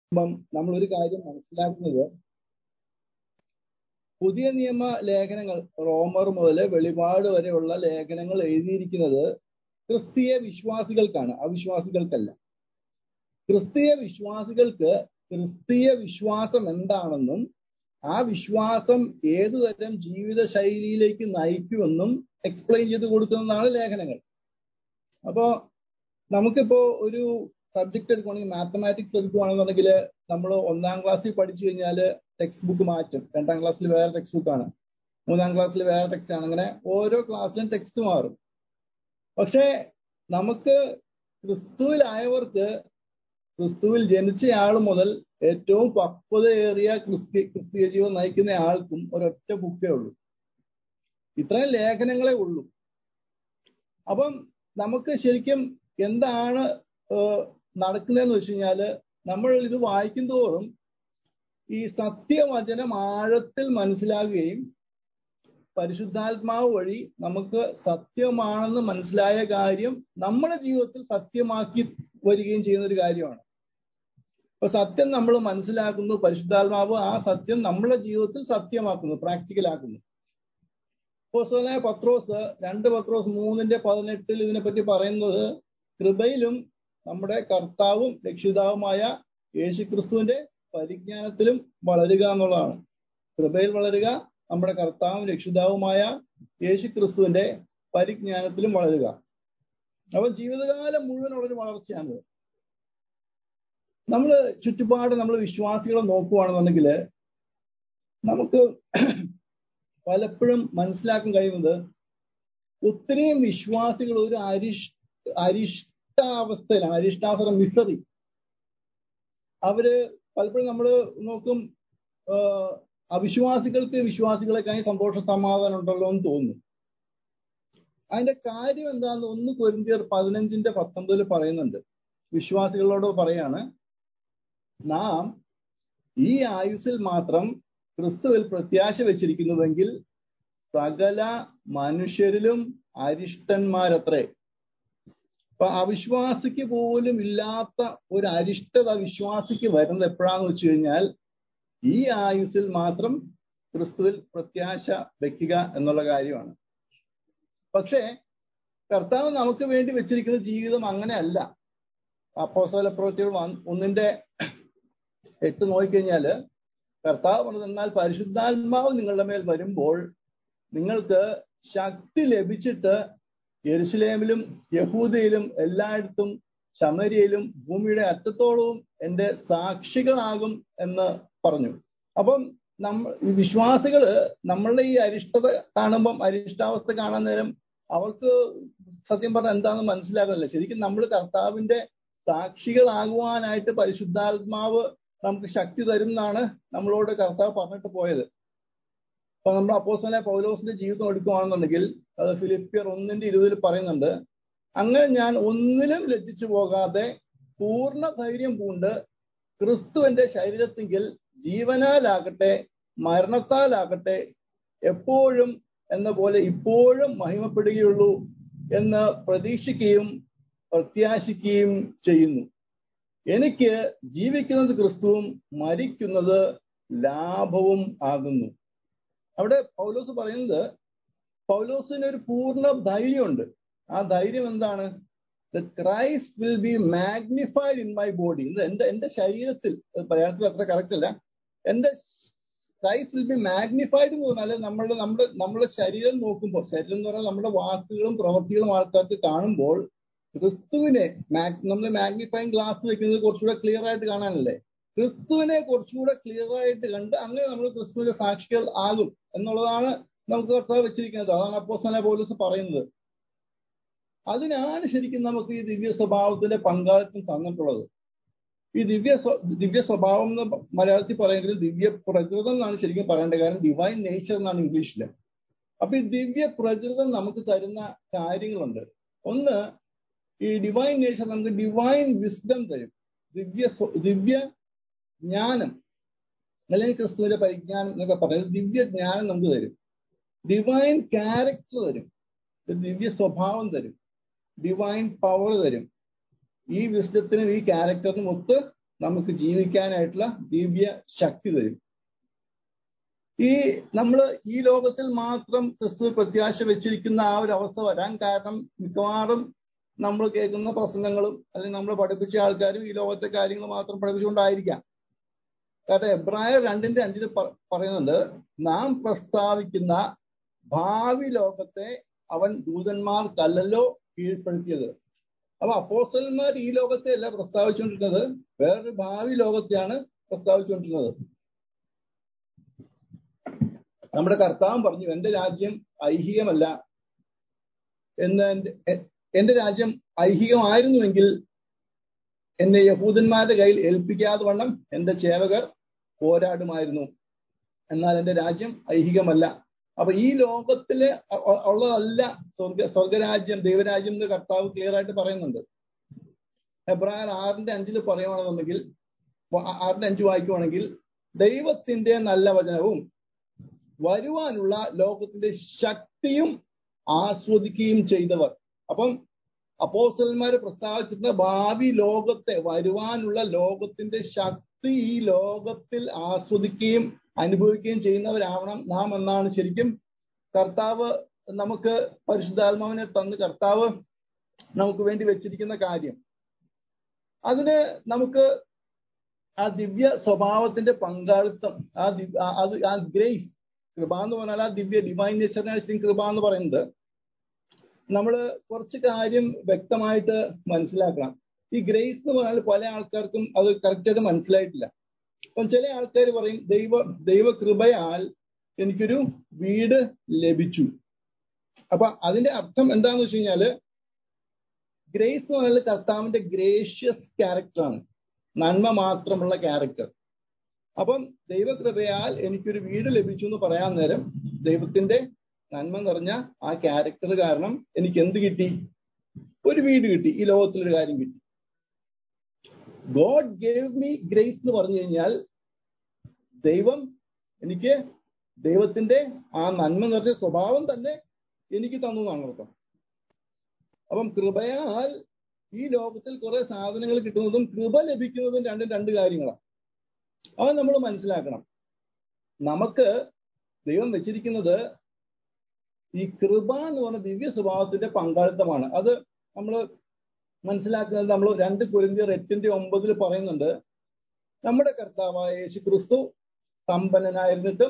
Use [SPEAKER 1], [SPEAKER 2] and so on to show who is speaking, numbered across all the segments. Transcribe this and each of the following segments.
[SPEAKER 1] നമ്മളൊരു കാര്യം മനസ്സിലാക്കുന്നത്, പുതിയ നിയമ ലേഖനങ്ങൾ റോമർ മുതൽ വെളിപാട് വരെയുള്ള ലേഖനങ്ങൾ എഴുതിയിരിക്കുന്നത് ക്രിസ്തീയ വിശ്വാസികൾക്കാണ്, അവിശ്വാസികൾക്കല്ല. ക്രിസ്തീയ വിശ്വാസികൾക്ക് ക്രിസ്തീയ വിശ്വാസം എന്താണെന്നും ആ വിശ്വാസം ഏതുതരം ജീവിത ശൈലിയിലേക്ക് നയിക്കുമെന്നും എക്സ്പ്ലെയിൻ ചെയ്ത് കൊടുക്കുന്നതാണ് ലേഖനങ്ങൾ. അപ്പോ നമുക്കിപ്പോ ഒരു സബ്ജക്ട് എടുക്കുകയാണെങ്കിൽ, മാത്തമാറ്റിക്സ് എടുക്കുകയാണെന്നുണ്ടെങ്കിൽ നമ്മൾ 1ാം ക്ലാസ്സിൽ പഠിച്ചു കഴിഞ്ഞാൽ ടെക്സ്റ്റ് ബുക്ക് മാറ്റും. 2ാം ക്ലാസ്സിൽ വേറെ ടെക്സ്റ്റ് ബുക്കാണ്, 3ാം ക്ലാസ്സിൽ വേറെ ടെക്സ്റ്റ് ആണ്, അങ്ങനെ ഓരോ ക്ലാസ്സിലും ടെക്സ്റ്റ് മാറും. പക്ഷേ നമുക്ക് ക്രിസ്തുവിലായവർക്ക്, ക്രിസ്തുവിൽ ജനിച്ചയാൾ മുതൽ ഏറ്റവും പക്വതയേറിയ ക്രിസ്തീയ ജീവൻ നയിക്കുന്ന ആൾക്കും ഒരൊറ്റ ബുക്കേ ഉള്ളൂ, ഇത്രയും ലേഖനങ്ങളെ ഉള്ളൂ. അപ്പം നമുക്ക് ശരിക്കും എന്താണ് നടക്കുന്നതെന്ന് വെച്ച് കഴിഞ്ഞാല്, നമ്മൾ ഇത് വായിക്കും തോറും ഈ സത്യവചനം ആഴത്തിൽ മനസ്സിലാകുകയും പരിശുദ്ധാത്മാവ് വഴി നമുക്ക് സത്യമാണെന്ന് മനസ്സിലായ കാര്യം നമ്മുടെ ജീവിതത്തിൽ സത്യമാക്കി വരികയും ചെയ്യുന്ന ഒരു കാര്യമാണ്. അപ്പൊ സത്യം നമ്മൾ മനസ്സിലാക്കുന്നു, പരിശുദ്ധാത്മാവ് ആ സത്യം നമ്മുടെ ജീവിതത്തിൽ സത്യമാക്കുന്നു, പ്രാക്ടിക്കലാക്കുന്നു. അപ്പോസ്തലനായ പത്രോസ് 2 പത്രോസ് 3:18 ഇതിനെപ്പറ്റി പറയുന്നത്, കൃപയിലും നമ്മുടെ കർത്താവും രക്ഷിതാവുമായ യേശുക്രിസ്തുവിന്റെ പരിജ്ഞാനത്തിലും വളരുക എന്നുള്ളതാണ്. കൃപയിൽ വളരുക, നമ്മുടെ കർത്താവും രക്ഷിതാവുമായ യേശുക്രിസ്തുവിന്റെ പരിജ്ഞാനത്തിലും വളരുക. അപ്പൊ ജീവിതകാലം മുഴുവനുള്ളൊരു വളർച്ചയാണ്. നമ്മൾ ചുറ്റുപാട് നമ്മൾ വിശ്വാസികളെ നോക്കുകയാണെന്നുണ്ടെങ്കിൽ നമുക്ക് പലപ്പോഴും മനസ്സിലാക്കാൻ കഴിയുന്നത്, ഒത്തിരിയും വിശ്വാസികൾ ഒരു അരിഷ്ടാവസ്ഥയിലാണ്, അരിഷ്ടാവസ്ഥ, മിസറി. അവര് പലപ്പോഴും നമ്മൾ നോക്കും, അവിശ്വാസികൾക്ക് വിശ്വാസികളെക്കായി സന്തോഷ സമാധാനം ഉണ്ടല്ലോ എന്ന് തോന്നുന്നു. അതിന്റെ കാര്യം എന്താന്ന് 1 കൊരിന്ത്യർ 15:19 പറയുന്നുണ്ട്. വിശ്വാസികളോട് പറയാണ്, നാം ഈ ആയുസ്സിൽ മാത്രം ക്രിസ്തുവിൽ പ്രത്യാശ വെച്ചിരിക്കുന്നുവെങ്കിൽ സകല മനുഷ്യരിലും അരിഷ്ടന്മാരത്രേ. അപ്പൊ അവിശ്വാസിക്ക് പോലും ഇല്ലാത്ത ഒരു അരിഷ്ടത വിശ്വാസിക്ക് വരുന്നത് എപ്പോഴാന്ന് വെച്ച് കഴിഞ്ഞാൽ, ഈ ആയുസ്സിൽ മാത്രം ക്രിസ്തുവിൽ പ്രത്യാശ വെക്കുക എന്നുള്ള കാര്യമാണ്. പക്ഷേ കർത്താവ് നമുക്ക് വേണ്ടി വെച്ചിരിക്കുന്ന ജീവിതം അങ്ങനെയല്ല. അപ്പോസ്തല പ്രവൃത്തികൾ 1:8 നോക്കിക്കഴിഞ്ഞാല് കർത്താവ് പറഞ്ഞത്, എന്നാൽ പരിശുദ്ധാത്മാവ് നിങ്ങളുടെ മേൽ വരുമ്പോൾ നിങ്ങൾക്ക് ശക്തി ലഭിച്ചിട്ട് യെരുശലേമിലും യഹൂദയിലും എല്ലായിടത്തും ശമര്യയിലും ഭൂമിയുടെ അറ്റത്തോളവും എന്റെ സാക്ഷികളാകും എന്ന് പറഞ്ഞു. അപ്പം വിശ്വാസികള് നമ്മളുടെ ഈ അരിഷ്ടത കാണുമ്പം, അരിഷ്ടാവസ്ഥ കാണാൻ നേരം അവർക്ക് സത്യം പറഞ്ഞാൽ എന്താണെന്ന് മനസ്സിലാകുന്നില്ല. ശരിക്കും നമ്മൾ കർത്താവിന്റെ സാക്ഷികളാകുവാനായിട്ട് പരിശുദ്ധാത്മാവ് നമുക്ക് ശക്തി തരും എന്നാണ് നമ്മളോട് കർത്താവ് പറഞ്ഞിട്ട് പോയത്. അപ്പൊ നമ്മൾ അപ്പോസ്തലനായ പൗലോസിന്റെ ജീവിതം എടുക്കുകയാണെന്നുണ്ടെങ്കിൽ അത് ഫിലിപ്പിയർ 1:20 പറയുന്നുണ്ട്, അങ്ങനെ ഞാൻ ഒന്നിലും ലജ്ജിച്ചു പോകാതെ പൂർണ്ണ ധൈര്യം പൂണ്ട് ക്രിസ്തു എന്റെ ശരീരത്തിങ്കിൽ ജീവനാലാകട്ടെ മരണത്താലാകട്ടെ എപ്പോഴും എന്ന പോലെ ഇപ്പോഴും മഹിമപ്പെടുകയുള്ളൂ എന്ന് പ്രതീക്ഷിക്കുകയും പ്രത്യാശിക്കുകയും ചെയ്യുന്നു. എനിക്ക് ജീവിക്കുന്നത് ക്രിസ്തുവും മരിക്കുന്നത് ലാഭവും ആകുന്നു. അവിടെ പൗലോസ് പറയുന്നത്, പൗലോസിന് ഒരു പൂർണ്ണ ധൈര്യമുണ്ട്. ആ ധൈര്യം എന്താണ്? The Christ will be magnified in my body. എന്റെ ശരീരത്തിൽ, മലയാളത്തിൽ അത്ര കറക്റ്റ് അല്ല, എന്റെ ക്രൈസ്റ്റ് വിൽ ബി മാഗ്നിഫൈഡ് എന്ന് പറഞ്ഞാൽ നമ്മുടെ ശരീരം നോക്കുമ്പോൾ, ശരീരം എന്ന് പറഞ്ഞാൽ നമ്മുടെ വാക്കുകളും പ്രവൃത്തികളും ആൾക്കാർക്ക് കാണുമ്പോൾ ക്രിസ്തുവിനെ, നമ്മൾ മാഗ്നിഫൈങ് ഗ്ലാസ് വെക്കുന്നത് കുറച്ചുകൂടെ ക്ലിയർ ആയിട്ട് കാണാനല്ലേ, ക്രിസ്തുവിനെ കുറച്ചുകൂടെ ക്ലിയർ ആയിട്ട് കണ്ട് അങ്ങനെ നമ്മൾ ക്രിസ്തുവിന്റെ സാക്ഷികൾ ആകും എന്നുള്ളതാണ് നമുക്ക് കർത്താവ് വെച്ചിരിക്കുന്നത്. അതാണ് അപ്പോസ്തലനായ പൗലോസ് പറയുന്നത്. അതിനാണ് ശരിക്കും നമുക്ക് ഈ ദിവ്യ സ്വഭാവത്തിന്റെ പങ്കാളിത്തം തന്നിട്ടുള്ളത്. ഈ ദിവ്യ സ്വഭാവം എന്ന് മലയാളത്തിൽ പറയുമെങ്കിലും ദിവ്യ പ്രകൃതം എന്നാണ് ശരിക്കും പറയേണ്ടത്. കാരണം ഡിവൈൻ നേച്ചർ എന്നാണ് ഇംഗ്ലീഷില്. അപ്പൊ ഈ ദിവ്യ പ്രകൃതം നമുക്ക് തരുന്ന കാര്യങ്ങളുണ്ട്. ഒന്ന്, ഈ ഡിവൈൻ നേച്ചർ നമുക്ക് ഡിവൈൻ വിസ്ഡം തരും, ദിവ്യ ജ്ഞാനം, അല്ലെങ്കിൽ ക്രിസ്തുവിന്റെ പരിജ്ഞാനം എന്നൊക്കെ പറയുന്നത് ദിവ്യ ജ്ഞാനം നമുക്ക് തരും. ഡിവൈൻ ക്യാരക്ടർ തരും, ദിവ്യ സ്വഭാവം തരും, ഡിവൈൻ പവർ തരും. ഈ വിസ്ഡത്തിനും ഈ ക്യാരക്ടറിനും ഒത്ത് നമുക്ക് ജീവിക്കാനായിട്ടുള്ള ദിവ്യ ശക്തി തരും. നമ്മൾ ഈ ലോകത്തിൽ മാത്രം ക്രിസ്തു പ്രത്യാശ വെച്ചിരിക്കുന്ന ആ ഒരു അവസ്ഥ വരാൻ കാരണം മിക്കവാറും നമ്മൾ കേൾക്കുന്ന പ്രസംഗങ്ങളും അല്ലെങ്കിൽ നമ്മൾ പഠിപ്പിച്ച ആൾക്കാരും ഈ ലോകത്തെ കാര്യങ്ങൾ മാത്രം പഠിപ്പിച്ചുകൊണ്ടായിരിക്കാം. കാരണം എബ്രായർ 2:5 പറയുന്നുണ്ട്, നാം പ്രസ്താവിക്കുന്ന ഭാവി ലോകത്തെ അവൻ ദൂതന്മാർക്കല്ലല്ലോ കീഴ്പ്പെടുത്തിയത്. അപ്പൊ അപ്പോസ്തലന്മാർ ഈ ലോകത്തെ അല്ല പ്രസ്താവിച്ചുകൊണ്ടിരുന്നത്, വേറൊരു ഭാവി ലോകത്തെയാണ് പ്രസ്താവിച്ചുകൊണ്ടിരുന്നത്. നമ്മുടെ കർത്താവ് പറഞ്ഞു, എന്റെ രാജ്യം ഐഹികമല്ല എന്ന്. എന്റെ രാജ്യം ഐഹികമായിരുന്നുവെങ്കിൽ എന്നെ യഹൂദന്മാരുടെ കയ്യിൽ ഏൽപ്പിക്കാതെ വണ്ണം എന്റെ സേവകർ പോരാടുമായിരുന്നു. എന്നാൽ എന്റെ രാജ്യം ഐഹികമല്ല. അപ്പൊ ഈ ലോകത്തില് ഉള്ളതല്ല സ്വർഗരാജ്യം, ദൈവരാജ്യം എന്ന് കർത്താവ് ക്ലിയർ ആയിട്ട് പറയുന്നുണ്ട്. എബ്രായർ 6:5 പറയുകയാണെന്നുണ്ടെങ്കിൽ, 6:5 വായിക്കുവാണെങ്കിൽ, ദൈവത്തിന്റെ നല്ല വചനവും വരുവാനുള്ള ലോകത്തിന്റെ ശക്തിയും ആസ്വദിക്കുകയും ചെയ്തവർ. അപ്പം അപ്പോസ്തലന്മാര് പ്രസ്താവിച്ചിരുന്ന ഭാവി ലോകത്തെ, വരുവാനുള്ള ലോകത്തിന്റെ ശക്തി ഈ ലോകത്തിൽ ആസ്വദിക്കുകയും അനുഭവിക്കുകയും ചെയ്യുന്നവരാവണം നാം എന്നാണ് ശരിക്കും കർത്താവ് നമുക്ക് പരിശുദ്ധാത്മാവിനെ തന്ന് കർത്താവ് നമുക്ക് വേണ്ടി വെച്ചിരിക്കുന്ന കാര്യം. അതിന് നമുക്ക് ആ ദിവ്യ സ്വഭാവത്തിന്റെ പങ്കാളിത്തം, ആ ഗ്രേസ്, കൃപ എന്ന് പറഞ്ഞാൽ ആ ദിവ്യ ഡിവൈൻ നേച്ചറിനാണ് കൃപ എന്ന് പറയുന്നത്. നമ്മൾ കുറച്ച് കാര്യം വ്യക്തമായിട്ട് മനസ്സിലാക്കണം. ഈ ഗ്രേസ് എന്ന് പറഞ്ഞാൽ പല ആൾക്കാർക്കും അത് കറക്റ്റായിട്ട് മനസ്സിലായിട്ടില്ല. അപ്പം ചില ആൾക്കാർ പറയും, ദൈവകൃപയാൽ എനിക്കൊരു വീട് ലഭിച്ചു. അപ്പൊ അതിന്റെ അർത്ഥം എന്താന്ന് വെച്ച് കഴിഞ്ഞാല്, ഗ്രേസ് എന്ന് പറഞ്ഞാൽ കർത്താവിന്റെ ഗ്രേഷ്യസ് ക്യാരക്ടറാണ്, നന്മ മാത്രമുള്ള ക്യാരക്ടർ. അപ്പം ദൈവകൃപയാൽ എനിക്കൊരു വീട് ലഭിച്ചു എന്ന് പറയാൻ നേരം ദൈവത്തിന്റെ നന്മ നിറഞ്ഞ ആ ക്യാരക്ടർ കാരണം എനിക്ക് എന്ത് കിട്ടി? ഒരു വീട് കിട്ടി, ഈ ലോകത്തിലൊരു കാര്യം കിട്ടി. ഗോഡ് ഗേവ് മീ ഗ്രേസ് എന്ന് പറഞ്ഞു കഴിഞ്ഞാൽ ദൈവം എനിക്ക് ദൈവത്തിന്റെ ആ നന്മ നിറഞ്ഞ സ്വഭാവം തന്നെ എനിക്ക് തന്നു എന്നാണ് അർത്ഥം. അപ്പം കൃപയാൽ ഈ ലോകത്തിൽ കുറെ സാധനങ്ങൾ കിട്ടുന്നതും കൃപ ലഭിക്കുന്നതും രണ്ട് കാര്യങ്ങളാണ്. അത് നമ്മൾ മനസ്സിലാക്കണം. നമുക്ക് ദൈവം വെച്ചിരിക്കുന്നത് ഈ കൃപ എന്ന് പറഞ്ഞ ദിവ്യ സ്വഭാവത്തിന്റെ പങ്കാളിത്തമാണ്. അത് നമ്മൾ മനസ്സിലാക്കുന്നത് നമ്മൾ 2 കൊരിന്ത്യർ 8:9 പറയുന്നുണ്ട്, നമ്മുടെ കർത്താവായ യേശു ക്രിസ്തു സമ്പന്നനായിരുന്നിട്ടും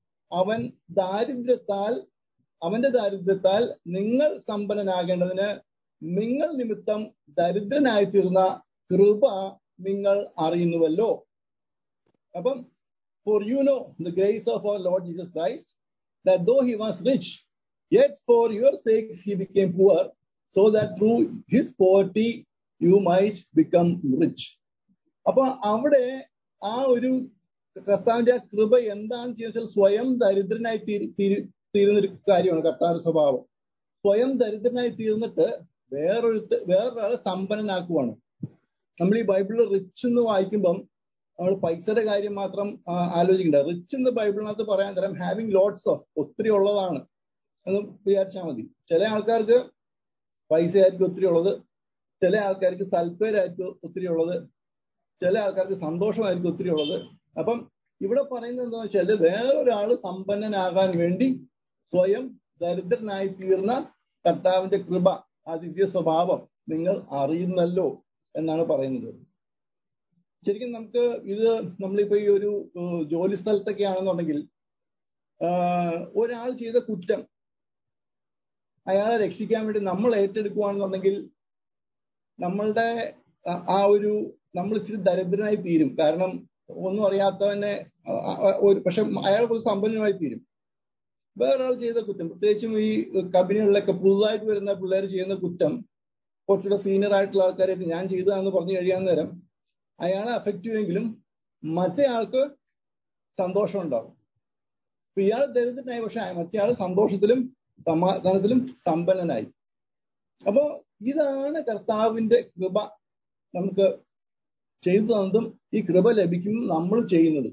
[SPEAKER 1] അവന്റെ ദാരിദ്ര്യത്താൽ നിങ്ങൾ സമ്പന്നനാകേണ്ടതിന് നിങ്ങൾ നിമിത്തം ദരിദ്രനായി തീർന്ന കൃപ നിങ്ങൾ അറിയുന്നുവല്ലോ. അപ്പം for you know the grace of our Lord Jesus Christ, that though he was rich, yet for your sakes he became poor, so that through his poverty you might become rich. അപ്പൊ അവിടെ ആ ഒരു കർത്താവിന്റെ ആ കൃപ എന്താണെന്ന് ചോദിച്ചാൽ സ്വയം ദരിദ്രനായി തീരുന്നൊരു കാര്യമാണ് കർത്താവിന്റെ സ്വഭാവം. സ്വയം ദരിദ്രനായി തീർന്നിട്ട് വേറൊരാളെ സമ്പന്നനാക്കുവാണ്. നമ്മൾ ഈ ബൈബിളിൽ റിച്ച് എന്ന് വായിക്കുമ്പം നമ്മൾ പൈസയുടെ കാര്യം മാത്രം ആലോചിക്കണ്ട. റിച്ച് എന്ന് ബൈബിളിനകത്ത് പറയാൻ തരം ഹാവിങ് ലോട്ട്സ് ഓഫ്, ഒത്തിരി ഉള്ളതാണ് എന്ന് വിചാരിച്ചാൽ മതി. ചില ആൾക്കാർക്ക് പൈസയായിരിക്കും ഒത്തിരി ഉള്ളത്, ചില ആൾക്കാർക്ക് താല്പര്യമായിരിക്കും ഒത്തിരി ഉള്ളത്, ചില ആൾക്കാർക്ക് സന്തോഷമായിരിക്കും ഒത്തിരി ഉള്ളത്. അപ്പം ഇവിടെ പറയുന്നത് എന്താണെന്ന് വെച്ചാൽ വേറൊരാൾ സമ്പന്നനാകാൻ വേണ്ടി സ്വയം ദരിദ്രനായി തീർന്ന കർത്താവിന്റെ കൃപ, ആ ദിവ്യ സ്വഭാവം നിങ്ങൾ അറിയുന്നല്ലോ എന്നാണ് പറയുന്നത്. ശരിക്കും നമുക്ക് ഇത് നമ്മളിപ്പോ ഈ ഒരു ജോലി സ്ഥലത്തൊക്കെ ആണെന്നുണ്ടെങ്കിൽ ഒരാൾ ചെയ്ത കുറ്റം അയാളെ രക്ഷിക്കാൻ വേണ്ടി നമ്മൾ ഏറ്റെടുക്കുകയാണെന്നുണ്ടെങ്കിൽ നമ്മളുടെ നമ്മൾ ഇച്ചിരി ദരിദ്രനായി തീരും. കാരണം ഒന്നും അറിയാത്തവനെ പക്ഷെ അയാൾ കുറച്ച് സമ്പന്നമായി തീരും. വേറൊരാൾ ചെയ്ത കുറ്റം, പ്രത്യേകിച്ചും ഈ കമ്പനികളിലൊക്കെ പുതുതായിട്ട് വരുന്ന പിള്ളേർ ചെയ്യുന്ന കുറ്റം കുറച്ചുകൂടെ സീനിയർ ആയിട്ടുള്ള ആൾക്കാരൊക്കെ ഞാൻ ചെയ്തതാന്ന് പറഞ്ഞു കഴിയാൻ നേരം അയാളെ അഫക്റ്റ് ചെയ്യുമെങ്കിലും മറ്റേ ആൾക്ക് സന്തോഷം ഉണ്ടാവും. അപ്പൊ ഇയാൾ ദരിദ്രനായി, പക്ഷെ മറ്റേ ആൾ സന്തോഷത്തിലും സമാധാനത്തിലും സമ്പന്നനായി. അപ്പോ ഇതാണ് കർത്താവിന്റെ കൃപ നമുക്ക് ചെയ്തു തന്നതും ഈ കൃപ ലഭിക്കും നമ്മൾ ചെയ്യുന്നത്.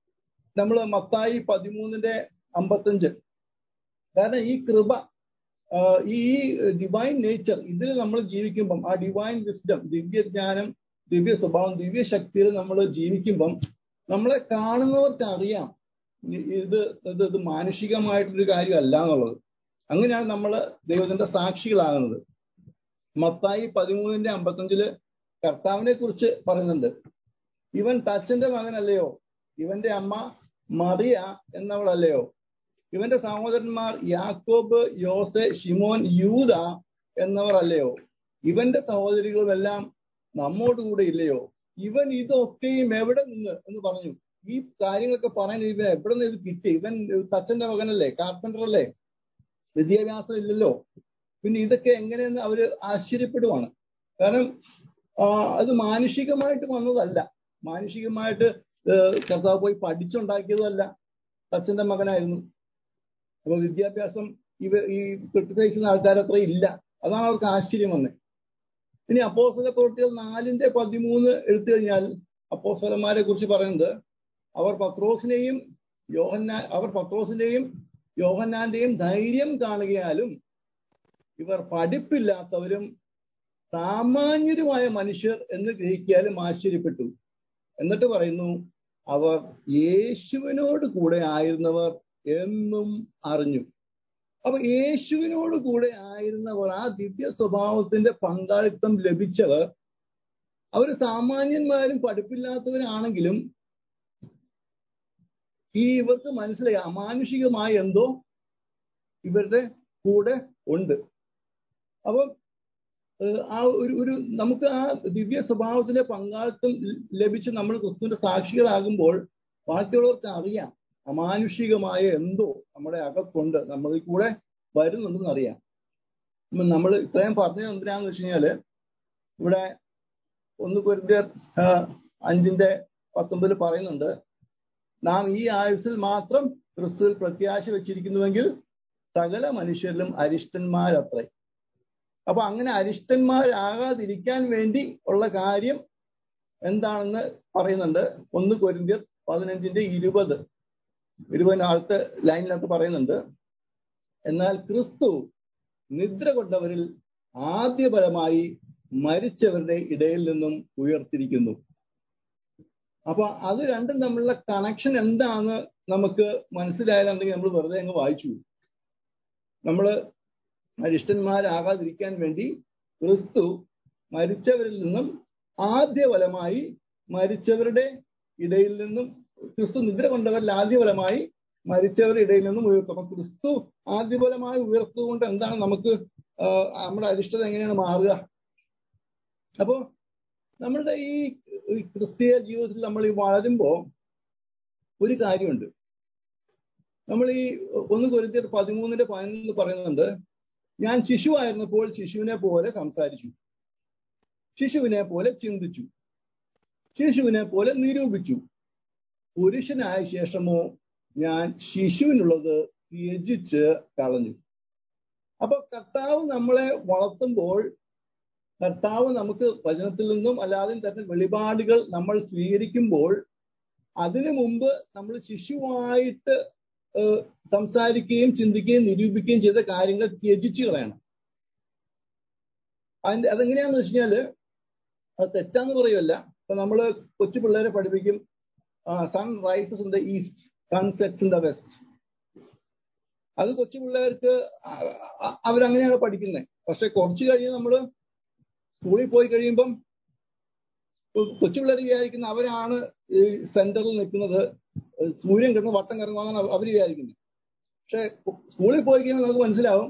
[SPEAKER 1] നമ്മൾ മത്തായി 13:55, കാരണം ഈ കൃപ ഈ ഡിവൈൻ നേച്ചർ ഇതിൽ നമ്മൾ ജീവിക്കുമ്പം, ആ ഡിവൈൻ വിസ്ഡം, ദിവ്യജ്ഞാനം, ദിവ്യ സ്വഭാവം, ദിവ്യശക്തിയിൽ നമ്മൾ ജീവിക്കുമ്പം നമ്മളെ കാണുന്നവർക്ക് അറിയാം ഇത് മാനുഷികമായിട്ടൊരു കാര്യമല്ല എന്നുള്ളത്. അങ്ങനെയാണ് നമ്മൾ ദൈവത്തിന്റെ സാക്ഷികളാകുന്നത്. മത്തായി 13:55 കർത്താവിനെ കുറിച്ച് പറയുന്നുണ്ട്, ഇവൻ തച്ചന്റെ മകനല്ലയോ, ഇവന്റെ അമ്മ മറിയ എന്നവളല്ലയോ, ഇവന്റെ സഹോദരന്മാർ യാക്കോബ്, യോസെ, ശിമോൻ, യൂദ എന്നവർ അല്ലയോ, ഇവന്റെ സഹോദരികളുമെല്ലാം നമ്മോടുകൂടെ ഇല്ലയോ, ഇവൻ ഇതൊക്കെയും എവിടെ നിന്ന് എന്ന് പറഞ്ഞു. ഈ കാര്യങ്ങളൊക്കെ പറയാൻ ഇവൻ എവിടെ നിന്ന് ഇത് കിട്ടി? ഇവൻ തച്ചന്റെ മകനല്ലേ, കാർപ്പന്റർ അല്ലേ, വിദ്യാഭ്യാസം ഇല്ലല്ലോ, പിന്നെ ഇതൊക്കെ എങ്ങനെയെന്ന് അവര് ആശ്ചര്യപ്പെടുവാണ്. കാരണം അത് മാനുഷികമായിട്ട് വന്നതല്ല, മാനുഷികമായിട്ട് കർത്താവ് പോയി പഠിച്ചുണ്ടാക്കിയതല്ല, തച്ചന്റെ മകനായിരുന്നു. അപ്പൊ വിദ്യാഭ്യാസം ഈ ക്രിട്ടിസൈസ് ആൾക്കാരത്ര ഇല്ല, അതാണ് അവർക്ക് ആശ്ചര്യം വന്നത്. ഇനി അപ്പോസ്തല പ്രവൃത്തികൾ 4:13 എടുത്തു കഴിഞ്ഞാൽ അപ്പോസ്തലന്മാരെ കുറിച്ച് പറയുന്നത്, അവർ പത്രോസിന്റെയും യോഹന്നാന്റെയും ധൈര്യം കാണുകയാലും ഇവർ പഠിപ്പില്ലാത്തവരും സാമാന്യരുമായ മനുഷ്യർ എന്ന് ഗ്രഹിക്കാലും ആശ്ചര്യപ്പെട്ടു. എന്നിട്ട് പറയുന്നു, അവർ യേശുവിനോട് കൂടെ ആയിരുന്നവർ എന്നും അറിഞ്ഞു. അപ്പൊ യേശുവിനോട് കൂടെ ആയിരുന്നവർ, ആ ദിവ്യ സ്വഭാവത്തിന്റെ പങ്കാളിത്തം ലഭിച്ചവർ, അവർ സാമാന്യന്മാരും പഠിപ്പില്ലാത്തവരാണെങ്കിലും ഇവർക്ക് മനസ്സിലായി അമാനുഷികമായ എന്തോ ഇവരുടെ കൂടെ ഉണ്ട്. അപ്പം ആ ഒരു നമുക്ക് ആ ദിവ്യ സ്വഭാവത്തിന്റെ പങ്കാളിത്തം ലഭിച്ച് നമ്മൾ ക്രിസ്തുവിന്റെ സാക്ഷികളാകുമ്പോൾ ബാക്കിയുള്ളവർക്ക് അറിയാം അമാനുഷികമായ എന്തോ നമ്മുടെ അകത്തുണ്ട്, നമ്മളിൽ കൂടെ വരുന്നുണ്ടെന്ന് അറിയാം. നമ്മൾ ഇത്രയും പറഞ്ഞത് എന്തിനാന്ന് വെച്ച് കഴിഞ്ഞാല്, ഇവിടെ 1 കൊരിന്ത്യർ 5:19 പറയുന്നുണ്ട്, നാം ഈ ആയുസ്സിൽ മാത്രം ക്രിസ്തുവിൽ പ്രത്യാശ വെച്ചിരിക്കുന്നുവെങ്കിൽ സകല മനുഷ്യരിലും അരിഷ്ടന്മാരത്രേ. അപ്പൊ അങ്ങനെ അരിഷ്ടന്മാരാകാതിരിക്കാൻ വേണ്ടി ഉള്ള കാര്യം എന്താണെന്ന് പറയുന്നുണ്ട്. 1 കൊരിന്ത്യർ 15:20 അടുത്ത ലൈനിനകത്ത് പറയുന്നുണ്ട്, എന്നാൽ ക്രിസ്തു നിദ്ര കൊണ്ടവരിൽ ആദ്യഫലമായി മരിച്ചവരുടെ ഇടയിൽ നിന്നും ഉയർത്തിരിക്കുന്നു. അപ്പൊ അത് രണ്ടും തമ്മിലുള്ള കണക്ഷൻ എന്താന്ന് നമുക്ക് മനസ്സിലായാലുണ്ടെങ്കിൽ നമ്മൾ വെറുതെ അങ്ങ് വായിച്ചു. നമ്മള് അരിഷ്ടന്മാരാകാതിരിക്കാൻ വേണ്ടി ക്രിസ്തു മരിച്ചവരിൽ നിന്നും ആദ്യഫലമായി മരിച്ചവരുടെ ഇടയിൽ നിന്നും, ക്രിസ്തു നിദ്ര കൊണ്ടവരിൽ ആദ്യഫലമായി മരിച്ചവരുടെ ഇടയിൽ നിന്നും ഉയർത്തും. അപ്പൊ ക്രിസ്തു ആദ്യഫലമായി ഉയർത്തുകൊണ്ട് എന്താണ് നമുക്ക് നമ്മുടെ അരിഷ്ടത എങ്ങനെയാണ് മാറുക? അപ്പോ നമ്മളുടെ ഈ ക്രിസ്തീയ ജീവിതത്തിൽ നമ്മൾ ഈ വളരുമ്പോ ഒരു കാര്യമുണ്ട്. നമ്മൾ ഈ 1 കൊരിന്ത്യർ 13:11 പറയുന്നുണ്ട്, ഞാൻ ശിശുവായിരുന്നപ്പോൾ ശിശുവിനെ പോലെ സംസാരിച്ചു, ശിശുവിനെ പോലെ ചിന്തിച്ചു, ശിശുവിനെ പോലെ നിരൂപിച്ചു, പുരുഷനായ ശേഷമോ ഞാൻ ശിശുവിനുള്ളത് ത്യജിച്ച് കളഞ്ഞു. അപ്പൊ കർത്താവ് നമ്മളെ വളർത്തുമ്പോൾ, കർത്താവ് നമുക്ക് വചനത്തിൽ നിന്നും അല്ലാതെ തരുന്ന വെളിപാടുകൾ നമ്മൾ സ്വീകരിക്കുമ്പോൾ, അതിനു മുമ്പ് നമ്മൾ ശിശുവായിട്ട് സംസാരിക്കുകയും ചിന്തിക്കുകയും നിരൂപിക്കുകയും ചെയ്ത കാര്യങ്ങൾ ത്യജിച്ചു കളയണം. അതെങ്ങനെയാന്ന് വെച്ച് കഴിഞ്ഞാല് അത് തെറ്റാന്ന് പറയുമല്ല. ഇപ്പൊ നമ്മള് കൊച്ചു പിള്ളേരെ പഠിപ്പിക്കും, sun rises in the east, sun sets in the west. അത് കൊച്ചു പിള്ളേർക്ക് അവരങ്ങനെയാണ് പഠിക്കുന്നത്. പക്ഷെ കുറച്ച് കഴിഞ്ഞ് നമ്മള് സ്കൂളിൽ പോയി കഴിയുമ്പം കൊച്ചു പിള്ളേർ വിചാരിക്കുന്ന അവരാണ് ഈ സെന്ററിൽ നിൽക്കുന്നത്, സൂര്യൻ കിടന്ന് വട്ടം കറങ്ങുവാന്നാണ് അവർ വിചാരിക്കുന്നത്. പക്ഷെ സ്കൂളിൽ പോയി കഴിയുമ്പോൾ നമുക്ക് മനസ്സിലാവും,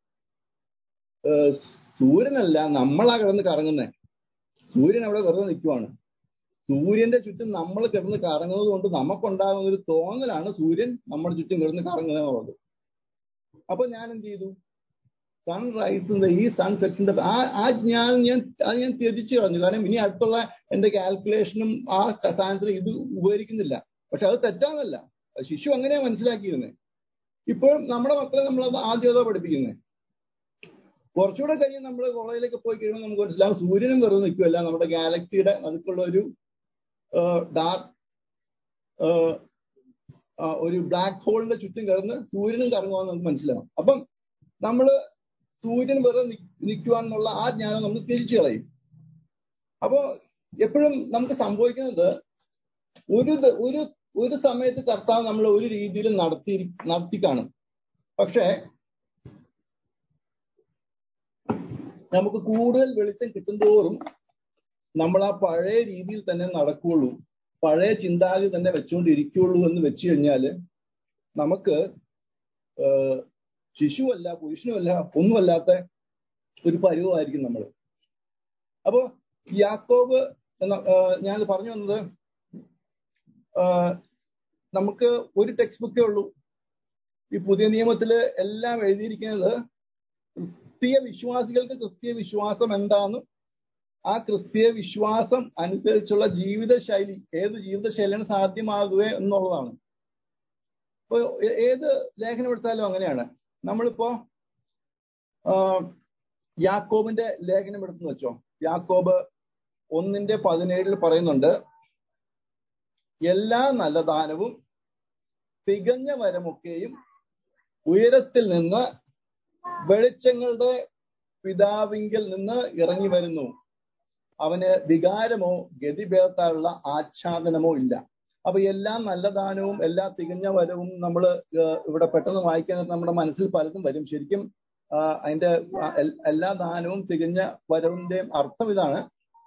[SPEAKER 1] സൂര്യനല്ല നമ്മളാ കിടന്ന് കറങ്ങുന്നത്. സൂര്യൻ അവിടെ വെറുതെ നിൽക്കുവാണ്. സൂര്യന്റെ ചുറ്റും നമ്മൾ കിടന്ന് കറങ്ങുന്നത് കൊണ്ട് നമുക്കുണ്ടാകുന്ന ഒരു തോന്നലാണ് സൂര്യൻ നമ്മുടെ ചുറ്റും കിടന്ന് കറങ്ങുന്നത് എന്നുള്ളത്. അപ്പൊ ഞാൻ എന്ത് ചെയ്തു? സൺ റൈസിന്റെ ഈ സൺ സെറ്റ്സിന്റെ ആ ഞാൻ ത്യജിച്ചു കളഞ്ഞു. കാരണം ഇനി അടുത്തുള്ള എന്റെ കാൽക്കുലേഷനും ആ സ്ഥാനത്തിൽ ഇത് ഉപകരിക്കുന്നില്ല. പക്ഷെ അത് തെറ്റാന്നല്ല, ശിശു അങ്ങനെയാ മനസ്സിലാക്കിയിരുന്നത്. ഇപ്പോൾ നമ്മുടെ മക്കളെ നമ്മളത് ആദ്യത പഠിപ്പിക്കുന്നത്. കുറച്ചുകൂടെ കഴിഞ്ഞ് നമ്മൾ കോളേജിലേക്ക് പോയി കഴിയുമ്പോൾ നമുക്ക് മനസ്സിലാവും സൂര്യനും വെറുതെ നിൽക്കുമല്ല, നമ്മുടെ ഗാലക്സിയുടെ നടുക്കുള്ള ഒരു ബ്ലാക്ക് ഹോളിന്റെ ചുറ്റും കിടന്ന് സൂര്യനും കറങ്ങുവാന്ന് നമുക്ക് മനസ്സിലാവും. അപ്പം നമ്മള് സൂര്യൻ വെറുതെ നിൽക്കുവാൻ എന്നുള്ള ആ ജ്ഞാനം നമ്മൾ തിരിച്ചു കളയും. അപ്പോ എപ്പോഴും നമുക്ക് സംഭവിക്കുന്നത് ഒരു സമയത്ത് കർത്താവ് നമ്മൾ ഒരു രീതിയിൽ നടത്തി കാണും. പക്ഷേ നമുക്ക് കൂടുതൽ വെളിച്ചം കിട്ടുന്തോറും നമ്മൾ ആ പഴയ രീതിയിൽ തന്നെ നടക്കുകയുള്ളൂ, പഴയ ചിന്താഗതി തന്നെ വെച്ചുകൊണ്ടിരിക്കുകയുള്ളൂ എന്ന് വെച്ച് കഴിഞ്ഞാല് നമുക്ക് ശിശുവല്ല, പുരുഷനുമല്ല, ഒന്നുമല്ലാത്ത ഒരു പരുവമായിരിക്കും നമ്മൾ. അപ്പോ യാക്കോബ് ഞാൻ പറഞ്ഞു വന്നത്, നമുക്ക് ഒരു ടെക്സ്റ്റ് ബുക്കേ ഉള്ളൂ. ഈ പുതിയ നിയമത്തില് എല്ലാം എഴുതിയിരിക്കുന്നത് ക്രിസ്തീയ വിശ്വാസികൾക്ക് ക്രിസ്തീയ വിശ്വാസം എന്താണെന്നും ആ ക്രിസ്തീയ വിശ്വാസം അനുസരിച്ചുള്ള ജീവിതശൈലി, ഏത് ജീവിതശൈലിയാണ് സാധ്യമാകുക എന്നുള്ളതാണ്. ഇപ്പൊ ഏത് ലേഖനം എടുത്താലും അങ്ങനെയാണ്. നമ്മളിപ്പോ യാക്കോബിന്റെ ലേഖനം എടുത്തെന്ന് വെച്ചോ. യാക്കോബ് 1:17 പറയുന്നുണ്ട്, എല്ലാ നല്ല ദാനവും തികഞ്ഞ വരമൊക്കെയും ഉയരത്തിൽ നിന്ന് വെളിച്ചങ്ങളുടെ പിതാവിങ്കിൽ നിന്ന് ഇറങ്ങി വരുന്നു, അവന് വികാരമോ ഗതിഭേദത്താലുള്ള ആച്ഛാദനമോ ഇല്ല. അപ്പൊ എല്ലാ നല്ല ദാനവും എല്ലാ തികഞ്ഞ വരവും നമ്മൾ ഇവിടെ പെട്ടെന്ന് വായിക്കാൻ നമ്മുടെ മനസ്സിൽ പലതും വരും. ശരിക്കും അതിന്റെ എല്ലാ ദാനവും തികഞ്ഞ വരവിന്റെയും അർത്ഥം ഇതാണ്,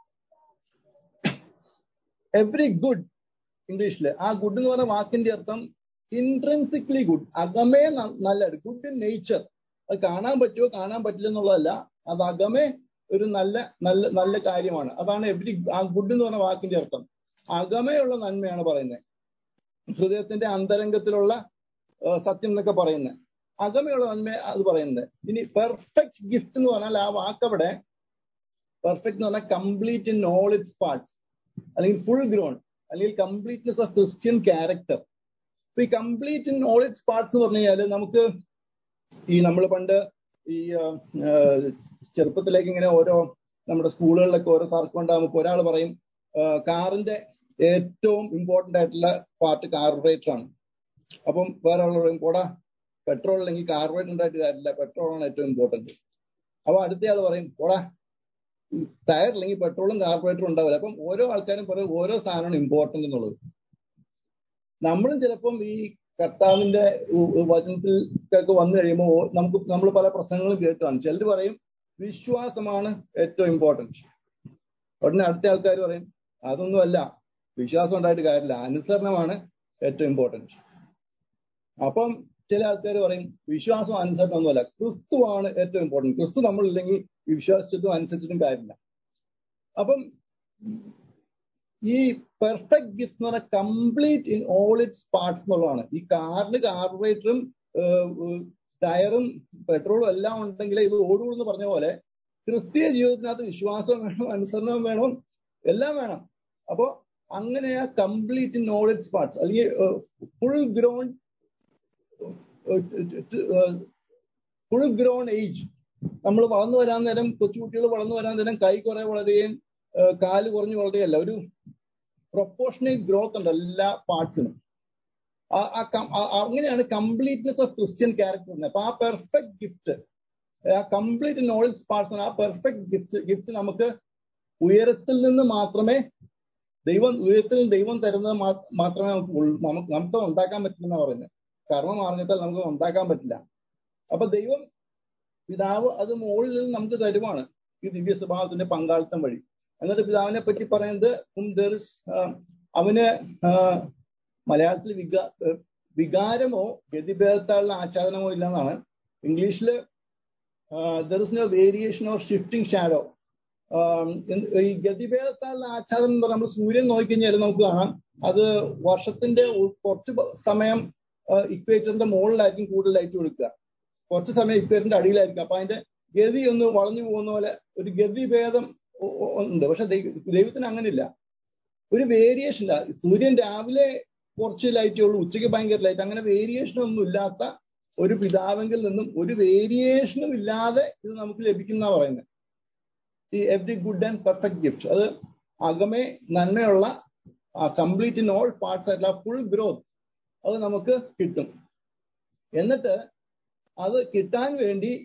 [SPEAKER 1] എവറി ഗുഡ്. ഇംഗ്ലീഷില് ആ ഗുഡ് എന്ന് പറഞ്ഞ വാക്കിന്റെ അർത്ഥം ഇൻട്രൻസിക്കലി ഗുഡ്, അകമേ നല്ല, ഗുഡ് ഇൻ നേച്ചർ. അത് കാണാൻ പറ്റുമോ കാണാൻ പറ്റില്ല എന്നുള്ളതല്ല, അത് അകമേ ഒരു നല്ല കാര്യമാണ്. അതാണ് എവരി, ആ ഗുഡ് എന്ന് പറഞ്ഞ വാക്കിന്റെ അർത്ഥം. അകമയുള്ള നന്മയാണ് പറയുന്നത്, ഹൃദയത്തിന്റെ അന്തരംഗത്തിലുള്ള സത്യം എന്നൊക്കെ പറയുന്നത്, അകമയുള്ള നന്മ അത് പറയുന്നത്. ഇനി പെർഫെക്റ്റ് ഗിഫ്റ്റ് എന്ന് പറഞ്ഞാൽ ആ വാക്കവിടെ പെർഫെക്റ്റ് എന്ന് പറഞ്ഞാൽ complete in all its parts, അല്ലെങ്കിൽ ഫുൾ ഗ്രോൺ, അല്ലെങ്കിൽ കംപ്ലീറ്റ്നെസ് ഓഫ് ക്രിസ്ത്യൻ ക്യാരക്ടർ. ഇപ്പൊ ഈ complete in all its parts എന്ന് പറഞ്ഞു കഴിഞ്ഞാൽ നമുക്ക് ഈ നമ്മൾ പണ്ട് ഈ ചെറുപ്പത്തിലേക്ക് ഇങ്ങനെ ഓരോ നമ്മുടെ സ്കൂളുകളിലൊക്കെ ഓരോ തർക്കം ഉണ്ടാകുമ്പോൾ ഒരാൾ പറയും കാറിന്റെ ഏറ്റവും ഇമ്പോർട്ടന്റ് ആയിട്ടുള്ള പാർട്ട് കാർബറേറ്റർ ആണ്. അപ്പം വേറെ ആൾ പറയും പോടാ, പെട്രോൾ അല്ലെങ്കിൽ കാർബറേറ്റർ ഉണ്ടായിട്ട് കാര്യമില്ല, പെട്രോളാണ് ഏറ്റവും ഇമ്പോർട്ടന്റ്. അപ്പൊ അടുത്തയാൾ പറയും പോടാ, ടയർ അല്ലെങ്കിൽ പെട്രോളും കാർബറേറ്ററും ഉണ്ടാവില്ല. അപ്പം ഓരോ ആൾക്കാരും പറയും ഓരോ സാധനമാണ് ഇമ്പോർട്ടന്റ് എന്നുള്ളത്. നമ്മളും ചിലപ്പം ഈ കർത്താവിന്റെ വചനത്തിലേക്ക് വന്നു കഴിയുമ്പോൾ നമ്മൾ പല പ്രശ്നങ്ങളും കേട്ടാണ്. ചിലർ പറയും വിശ്വാസമാണ് ഏറ്റവും ഇമ്പോർട്ടന്റ്, ഉടനെ അടുത്ത ആൾക്കാർ പറയും അതൊന്നുമല്ല, വിശ്വാസം ഉണ്ടായിട്ട് കാര്യമില്ല, അനുസരണമാണ് ഏറ്റവും ഇമ്പോർട്ടന്റ്. അപ്പം ചില ആൾക്കാർ പറയും വിശ്വാസം അനുസരണം ഒന്നുമല്ല, ക്രിസ്തുവാണ് ഏറ്റവും ഇമ്പോർട്ടന്റ്, ക്രിസ്തു നമ്മളില്ലെങ്കിൽ വിശ്വസിച്ചിട്ടും അനുസരിച്ചിട്ടും കാര്യമില്ല. അപ്പം ഈ പെർഫെക്റ്റ് ഗിഫ്റ്റ് എന്ന് പറഞ്ഞാൽ complete in all its parts എന്നുള്ളതാണ്. ഈ കാറിന് കാർബറേറ്ററും ടയറും പെട്രോളും എല്ലാം ഉണ്ടെങ്കിൽ ഇത് ഓടുള്ളൂ എന്ന് പറഞ്ഞ പോലെ ക്രിസ്തീയ ജീവിതത്തിനകത്ത് വിശ്വാസവും വേണം, അനുസരണവും വേണം, എല്ലാം വേണം. അപ്പോ അങ്ങനെ ആ complete in all its parts, അല്ലെങ്കിൽ ഫുൾ ഗ്രോൺ ഏജ്. നമ്മൾ വളർന്നു വരാൻ നേരം, കൊച്ചുകുട്ടികൾ വളർന്നു വരാൻ നേരം കൈ കുറെ വളരുകയും കാല് കുറഞ്ഞു വളരുകയല്ല, ഒരു പ്രൊപ്പോർഷണേറ്റ് ഗ്രോത്ത് ഉണ്ട് എല്ലാ പാർട്സിനും. അങ്ങനെയാണ് കംപ്ലീറ്റ്നെസ് ഓഫ് ക്രിസ്ത്യൻ ക്യാരക്ടർ. അപ്പൊ ആ പെർഫെക്റ്റ് ഗിഫ്റ്റ്, ആ കംപ്ലീറ്റ് നോളജ് പാർട്സ്, ആ പെർഫെക്റ്റ് ഗിഫ്റ്റ് നമുക്ക് ഉയരത്തിൽ നിന്ന് മാത്രമേ ദൈവം തരുന്നത് മാത്രമേ നമുക്ക് ഉണ്ടാക്കാൻ പറ്റില്ലെന്നാ പറയുന്നത്. കർമ്മമാർഗത്താൽ നമുക്ക് ഉണ്ടാക്കാൻ പറ്റില്ല. അപ്പൊ ദൈവം പിതാവ് അത് മുകളിൽ നിന്ന് നമുക്ക് തരുവാണ് ഈ ദിവ്യ സ്വഭാവത്തിന്റെ പങ്കാളിത്തം വഴി. എന്നിട്ട് പിതാവിനെ പറ്റി പറയുന്നത് അവന് മലയാളത്തിൽ വികാരമോ ഗതിഭേദത്താലുള്ള ആച്ഛാദനമോ ഇല്ലെന്നാണ്. ഇംഗ്ലീഷില് there is no variation or shifting shadow. ഈ ഗതിഭേദത്താലുള്ള ആച്ഛാദനം എന്ന് പറഞ്ഞാൽ നമ്മൾ സൂര്യൻ നോക്കിക്കഴിഞ്ഞാൽ നമുക്ക് കാണാം, അത് വർഷത്തിന്റെ കുറച്ച് സമയം ഇക്വേറ്ററിന്റെ മുകളിലായിരിക്കും കൂടുതൽ ലൈറ്റ് കൊടുക്കുക, കുറച്ച് സമയം ഇക്വേറ്ററിന്റെ അടിയിലായിരിക്കും. അപ്പൊ അതിന്റെ ഗതി ഒന്ന് വളഞ്ഞു പോകുന്ന പോലെ ഒരു ഗതിഭേദം ഉണ്ട്. പക്ഷെ ദൈവത്തിന് അങ്ങനെയില്ല, ഒരു വേരിയേഷൻ ഇല്ല. സൂര്യൻ രാവിലെ കുറച്ച് ലൈറ്റേ ഉള്ളൂ, ഉച്ചയ്ക്ക് ഭയങ്കര ലൈറ്റ്, അങ്ങനെ വേരിയേഷനൊന്നും ഇല്ലാത്ത ഒരു പിതാവെങ്കിൽ നിന്നും ഒരു വേരിയേഷനും ഇല്ലാതെ ഇത് നമുക്ക് ലഭിക്കുന്ന പറയുന്നത് ഈ every good and perfect gift. അത് അകമേ നന്മയുള്ള കംപ്ലീറ്റ് ഇൻ ഓൾ പാർട്സ് ആയിട്ടുള്ള ഫുൾ ഗ്രോത്ത് അത് നമുക്ക് കിട്ടും. എന്നിട്ട് അത് കിട്ടാൻ വേണ്ടി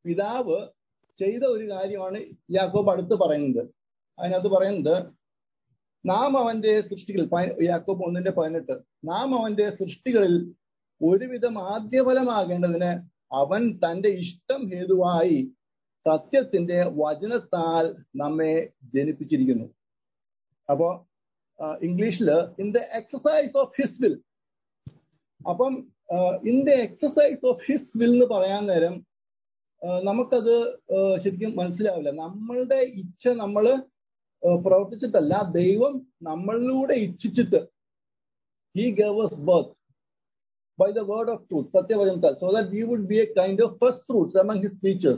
[SPEAKER 1] പിതാവ് ചെയ്ത ഒരു കാര്യമാണ് യാക്കോബ് അടുത്ത് പറയുന്നത്. അതിനകത്ത് പറയുന്നത്, നാം അവന്റെ സൃഷ്ടികൾ, യാക്കോബ് 1:18, നാം അവന്റെ സൃഷ്ടികളിൽ ഒരുവിധം ആദ്യഫലമാകേണ്ടതിന് അവൻ തന്റെ ഇഷ്ടം ഹേതുവായി സത്യത്തിന്റെ വചനത്താൽ നമ്മെ ജനിപ്പിച്ചിരിക്കുന്നു. അപ്പോ ഇംഗ്ലീഷില് in the exercise of his will. അപ്പം in the exercise of his will എന്ന് പറയാൻ നേരം നമുക്കത് ശരിക്കും മനസ്സിലാവില്ല. നമ്മളുടെ ഇച്ഛ നമ്മൾ പ്രവർത്തിച്ചിട്ടല്ല, ദൈവം നമ്മളിലൂടെ ഇച്ഛിച്ചിട്ട് he gave us birth by the word of truth, സത്യവചനത്താൽ, so that we would be a kind of first fruits among his creatures.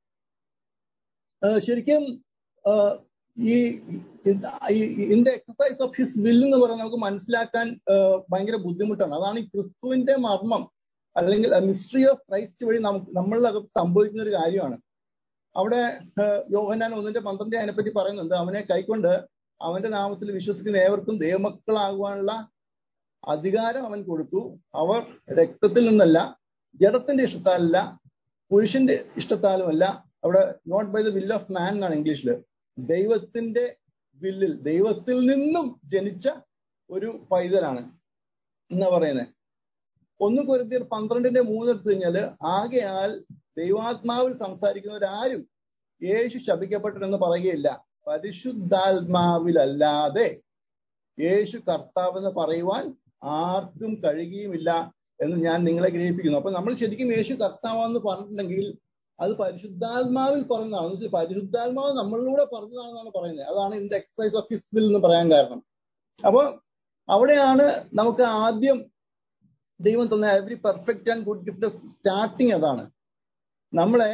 [SPEAKER 1] ശരിക്കും ഈ in the exercise of his will എന്ന് പറഞ്ഞാൽ നമുക്ക് മനസ്സിലാക്കാൻ ഭയങ്കര ബുദ്ധിമുട്ടാണ്. അതാണ് ഈ ക്രിസ്തുവിന്റെ മർമ്മം, അല്ലെങ്കിൽ മിസ്റ്ററി ഓഫ് ക്രൈസ്റ്റ് വഴി നമ്മളിലകത്ത് സംഭവിക്കുന്ന ഒരു കാര്യമാണ്. അവിടെ യോഹന്നാൻ 1:12 അതിനെപ്പറ്റി പറയുന്നുണ്ട്. അവനെ കൈക്കൊണ്ട് അവന്റെ നാമത്തിൽ വിശ്വസിക്കുന്ന ഏവർക്കും ദൈവമക്കളാകുവാനുള്ള അധികാരം അവൻ കൊടുത്തു. അവർ രക്തത്തിൽ നിന്നല്ല, ജഡത്തിന്റെ ഇഷ്ടത്താലല്ല, പുരുഷന്റെ ഇഷ്ടത്താലുമല്ല. അവിടെ not by the will of man എന്നാണ് ഇംഗ്ലീഷില്. ദൈവത്തിന്റെ വില്ലിൽ, ദൈവത്തിൽ നിന്നും ജനിച്ച ഒരു പൈതലാണ് എന്നാ പറയുന്നത്. 1 കൊരിന്ത്യർ 12:3 എടുത്തു കഴിഞ്ഞാല്, ആകയാൽ ദൈവാത്മാവിൽ സംസാരിക്കുന്നവരാരും യേശു ശപിക്കപ്പെട്ടെന്ന് പറയുകയില്ല, പരിശുദ്ധാത്മാവിലല്ലാതെ യേശു കർത്താവെന്ന് പറയുവാൻ ആർക്കും കഴിയുകയുമില്ല എന്ന് ഞാൻ നിങ്ങളെ ഗ്രഹിപ്പിക്കുന്നു. അപ്പൊ നമ്മൾ ശരിക്കും യേശു കർത്താവെന്ന് പറഞ്ഞിട്ടുണ്ടെങ്കിൽ അത് പരിശുദ്ധാത്മാവിൽ പറഞ്ഞതാണ്. പരിശുദ്ധാത്മാവ് നമ്മളിലൂടെ പറഞ്ഞതാണെന്നാണ് പറയുന്നത്. അതാണ് in the exercise of his will എന്ന് പറയാൻ കാരണം. അപ്പൊ അവിടെയാണ് നമുക്ക് ആദ്യം ദൈവം തന്ന every perfect and good gift starting. അതാണ് നമ്മളെ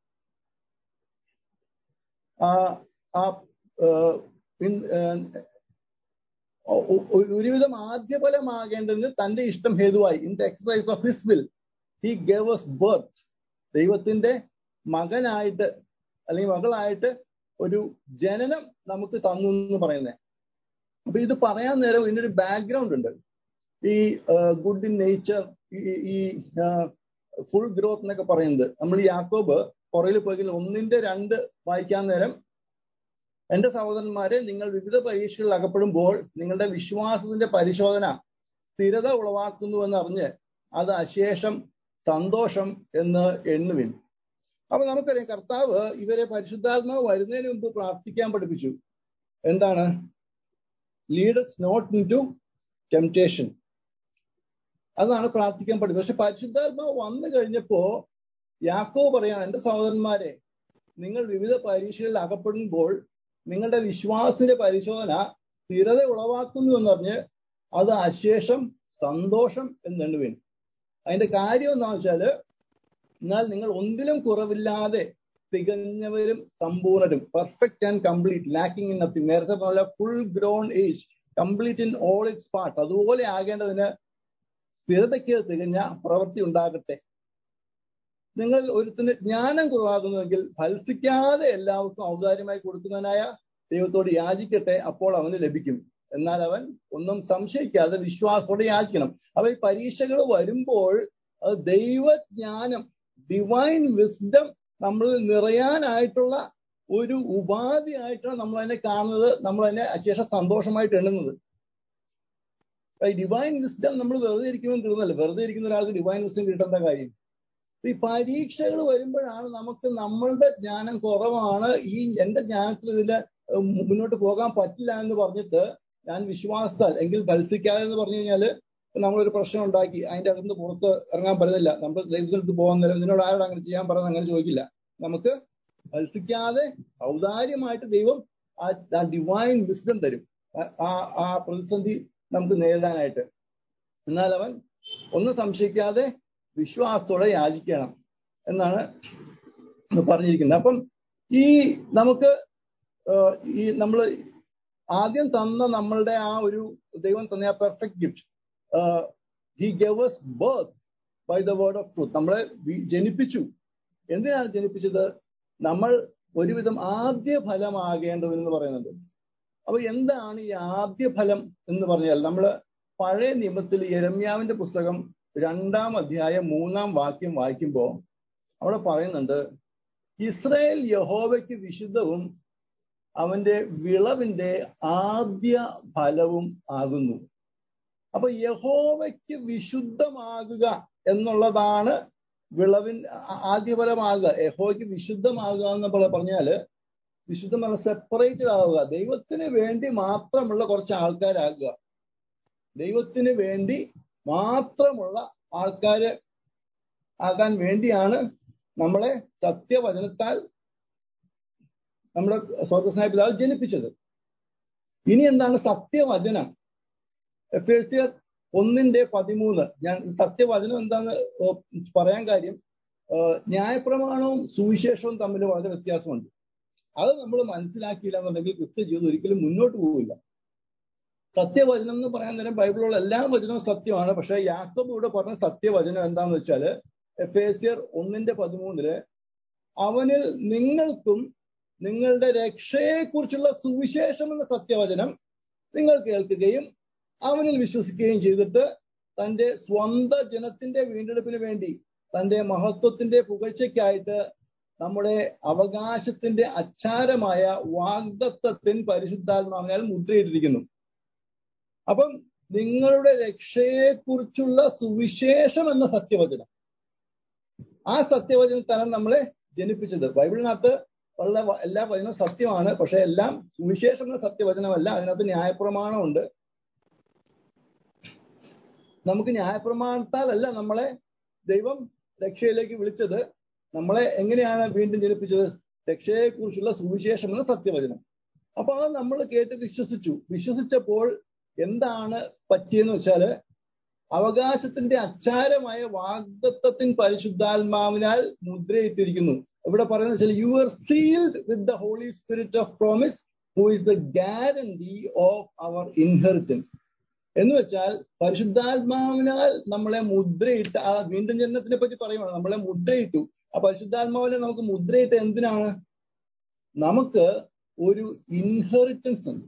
[SPEAKER 1] ഒരുവിധം ആദ്യഫലമാകേണ്ടതിന് തന്റെ ഇഷ്ടം ഹേതുവായി in the exercise of his will he gave us birth. ദൈവത്തിന്റെ മകനായിട്ട് അല്ലെങ്കിൽ മകളായിട്ട് ഒരു ജനനം നമുക്ക് തന്നു എന്ന് പറയുന്നത്. അപ്പൊ ഇത് പറയാൻ നേരം ഇതിനൊരു ബാക്ക്ഗ്രൗണ്ട് ഉണ്ട്. ഈ ഗുഡ് ഇൻ നേച്ചർ, ഈ ഫുൾ ഗ്രോത്ത് എന്നൊക്കെ പറയുന്നത് നമ്മൾ യാക്കോബ് പുറകിൽ പോയി 1:2 വായിക്കാൻ നേരം, എന്റെ സഹോദരന്മാരെ, നിങ്ങൾ വിവിധ പരീക്ഷകളിൽ അകപ്പെടുമ്പോൾ നിങ്ങളുടെ വിശ്വാസത്തിന്റെ പരിശോധന സ്ഥിരത ഉളവാക്കുന്നുവെന്ന് അറിഞ്ഞ് അത് അശേഷം സന്തോഷം എന്ന് എണ്ണുവിൻ. അപ്പൊ നമുക്കറിയാം, കർത്താവ് ഇവരെ പരിശുദ്ധാത്മാവ് വരുന്നതിന് മുമ്പ് പ്രാർത്ഥിക്കാൻ പഠിപ്പിച്ചു. എന്താണ്? Lead us not into temptation. അതാണ് പ്രാർത്ഥിക്കാൻ പഠിപ്പിച്ചത്. പക്ഷെ പരിശുദ്ധാത്മാവ് വന്നു കഴിഞ്ഞപ്പോ യാക്കോബ് പറയാണ്, എന്റെ സഹോദരന്മാരെ, നിങ്ങൾ വിവിധ പരീക്ഷകളിൽ അകപ്പെടുമ്പോൾ നിങ്ങളുടെ വിശ്വാസത്തിന്റെ പരിശോധന സ്ഥിരത ഉളവാക്കുന്നു എന്ന് പറഞ്ഞ് അത് അശേഷം സന്തോഷം എന്നെണ്ണുവിൻ. അതിന്റെ കാര്യം എന്താണെന്ന് വെച്ചാല്, എന്നാൽ നിങ്ങൾ ഒന്നിലും കുറവില്ലാതെ തികഞ്ഞവരും സമ്പൂർണരും, perfect and complete, lacking in nothing. നേരത്തെ പറഞ്ഞ full grown age, complete in all its parts. അതുപോലെ ആകേണ്ടതിന് സ്ഥിരതയ്ക്ക് തികഞ്ഞ പ്രവൃത്തി ഉണ്ടാകട്ടെ. നിങ്ങൾ ഒരുത്തിന് ജ്ഞാനം കുറവാകുന്നുവെങ്കിൽ ഫലസിക്കാതെ എല്ലാവർക്കും ഔദാര്യമായി കൊടുക്കുന്നതിനായ ദൈവത്തോട് യാചിക്കട്ടെ, അപ്പോൾ അവന് ലഭിക്കും. എന്നാൽ അവൻ ഒന്നും സംശയിക്കാതെ വിശ്വാസത്തോടെ യാചിക്കണം. അപ്പൊ ഈ പരീക്ഷകൾ വരുമ്പോൾ അത് ദൈവജ്ഞാനം, ഡിവൈൻ വിസ്ഡം നമ്മളിൽ നിറയാനായിട്ടുള്ള ഒരു ഉപാധിയായിട്ടാണ് നമ്മൾ അതിനെ കാണുന്നത്, നമ്മൾ അതിനെ അശേഷം സന്തോഷമായിട്ട് എണ്ണുന്നത്. ഡിവൈൻ വിസ്ഡം നമ്മൾ വെറുതെ ഇരിക്കുമ്പോൾ കിട്ടുന്നല്ലേ. വെറുതെ ഇരിക്കുന്ന ഒരാൾക്ക് ഡിവൈൻ വിസ്ഡം കിട്ടേണ്ട കാര്യം. ഈ പരീക്ഷകൾ വരുമ്പോഴാണ് നമുക്ക് നമ്മളുടെ ജ്ഞാനം കുറവാണ്, ഈ എന്റെ ജ്ഞാനത്തിൽ ഇതിന്റെ മുന്നോട്ട് പോകാൻ പറ്റില്ല എന്ന് പറഞ്ഞിട്ട് ഞാൻ വിശ്വാസത്താൽ എങ്കിൽ ഫലസിക്കാതെ എന്ന് പറഞ്ഞു കഴിഞ്ഞാല് നമ്മളൊരു പ്രശ്നം ഉണ്ടാക്കി അതിന്റെ അകത്ത് പുറത്ത് ഇറങ്ങാൻ പറ്റുന്നില്ല. നമ്മൾ ദൈവത്തിനടുത്ത് പോകാൻ നേരം ഇതിനോട് ആരോട് അങ്ങനെ ചെയ്യാൻ പറയുന്നത് അങ്ങനെ ചോദിക്കില്ല. നമുക്ക് ഫലസിക്കാതെ ഔദാര്യമായിട്ട് ദൈവം ആ ഡിവൈൻ വിസ്ഡം തരും ആ പ്രതിസന്ധി നമുക്ക് നേരിടാനായിട്ട്. എന്നാൽ അവൻ ഒന്നും സംശയിക്കാതെ വിശ്വാസത്തോടെ യാചിക്കണം എന്നാണ് പറഞ്ഞിരിക്കുന്നത്. അപ്പം ഈ നമുക്ക് ഈ നമ്മൾ ആദ്യം തന്ന നമ്മളുടെ ആ ഒരു ദൈവം തന്ന ആ perfect gift, he gave us birth by the word of truth. നമ്മളെ ജനിപ്പിച്ചു. എന്തിനാണ് ജനിപ്പിച്ചത്? നമ്മൾ ഒരുവിധം ആദ്യ ഫലമാകേണ്ടതെന്ന് പറയുന്നത്. അപ്പൊ എന്താണ് ഈ ആദ്യ ഫലം എന്ന് പറഞ്ഞാൽ, നമ്മള് പഴയ നിയമത്തിൽ യെരമ്യാവിന്റെ പുസ്തകം 2-ാം അധ്യായം 3-ാം വാക്യം വായിക്കുമ്പോൾ അവിടെ പറയുന്നുണ്ട്, ഇസ്രായേൽ യഹോവയ്ക്ക് വിശുദ്ധവും അവന്റെ വിളവിന്റെ ആദ്യ ഫലവും ആകുന്നു. അപ്പൊ യഹോവയ്ക്ക് വിശുദ്ധമാകുക എന്നുള്ളതാണ് ആദ്യ ഫലമാകുക. യഹോവയ്ക്ക് വിശുദ്ധമാകുക എന്ന് പറഞ്ഞാല് വിശുദ്ധം സെപ്പറേറ്റഡ് ആവുക, ദൈവത്തിന് വേണ്ടി മാത്രമുള്ള കുറച്ച് ആൾക്കാരാകുക. ദൈവത്തിന് വേണ്ടി മാത്രമുള്ള ആൾക്കാര് ആകാൻ വേണ്ടിയാണ് നമ്മളെ സത്യവചനത്താൽ നമ്മുടെ സ്വർഗ്ഗസ്നായ പിതാവ് ജനിപ്പിച്ചത്. ഇനി എന്താണ് സത്യവചനം? എഫേസ്യർ 1:13. ഞാൻ സത്യവചനം എന്താന്ന് പറയാൻ കാര്യം, ന്യായപ്രമാണവും സുവിശേഷവും തമ്മിൽ വളരെ വ്യത്യാസമുണ്ട്. അത് നമ്മൾ മനസ്സിലാക്കിയില്ല എന്നുണ്ടെങ്കിൽ ക്രിസ്ത്യ ജീവിതം ഒരിക്കലും മുന്നോട്ട് പോവില്ല. സത്യവചനം എന്ന് പറയാൻ നേരം ബൈബിളിലുള്ള എല്ലാ വചനവും സത്യമാണ്. പക്ഷെ യാക്കോബ് ഇവിടെ പറഞ്ഞ സത്യവചനം എന്താന്ന് വെച്ചാല് എഫേസ്യർ 1:13 അവനിൽ നിങ്ങൾക്കും നിങ്ങളുടെ രക്ഷയെക്കുറിച്ചുള്ള സുവിശേഷം എന്ന സത്യവചനം നിങ്ങൾ കേൾക്കുകയും അവനിൽ വിശ്വസിക്കുകയും ചെയ്തിട്ട് തന്റെ സ്വന്തം ജനത്തിന്റെ വീണ്ടെടുപ്പിന് വേണ്ടി തന്റെ മഹത്വത്തിന്റെ പുകഴ്ചയ്ക്കായിട്ട് നമ്മുടെ അവകാശത്തിന്റെ അച്ചാരമായ വാഗ്ദത്തത്തിൻ പരിശുദ്ധാത്മാവിനാൽ മുദ്രയിട്ടിരിക്കുന്നു. അപ്പം നിങ്ങളുടെ രക്ഷയെക്കുറിച്ചുള്ള സുവിശേഷം എന്ന സത്യവചനം, ആ സത്യവചനത്താണ് നമ്മളെ ജനിപ്പിച്ചത്. ബൈബിളിനകത്ത് ഉള്ള എല്ലാ വചനവും സത്യമാണ്, പക്ഷെ എല്ലാം സുവിശേഷം എന്ന സത്യവചനമല്ല. അതിനകത്ത് ന്യായപ്രമാണമുണ്ട്. നമുക്ക് ന്യായപ്രമാണത്താലല്ല നമ്മളെ ദൈവം രക്ഷയിലേക്ക് വിളിച്ചത്. നമ്മളെ എങ്ങനെയാണ് വീണ്ടും ജനിപ്പിച്ചത്? രക്ഷയെക്കുറിച്ചുള്ള സുവിശേഷം എന്ന സത്യവചനം. അപ്പൊ അത് നമ്മൾ കേട്ട് വിശ്വസിച്ചപ്പോൾ എന്താണ് പറ്റിയെന്ന് വെച്ചാല് അവകാശത്തിന്റെ അച്ചാരമായ വാഗ്ദത്തത്തിൻ പരിശുദ്ധാത്മാവിനാൽ മുദ്രയിട്ടിരിക്കുന്നു. ഇവിടെ പറയുന്നത് വെച്ചാൽ you are sealed with the holy spirit of promise who is the guarantee of our inheritance. എന്ന് വെച്ചാൽ പരിശുദ്ധാത്മാവിനാൽ നമ്മളെ മുദ്രയിട്ട്, ആ വീണ്ടും ജനനത്തിനെ പറ്റി പറയുവാണ്, നമ്മളെ മുദ്രയിട്ടു. ആ പരിശുദ്ധാത്മാവിനെ നമുക്ക് മുദ്രയിട്ട് എന്തിനാണ്? നമുക്ക് ഒരു ഇൻഹെറിറ്റൻസ് ഉണ്ട്.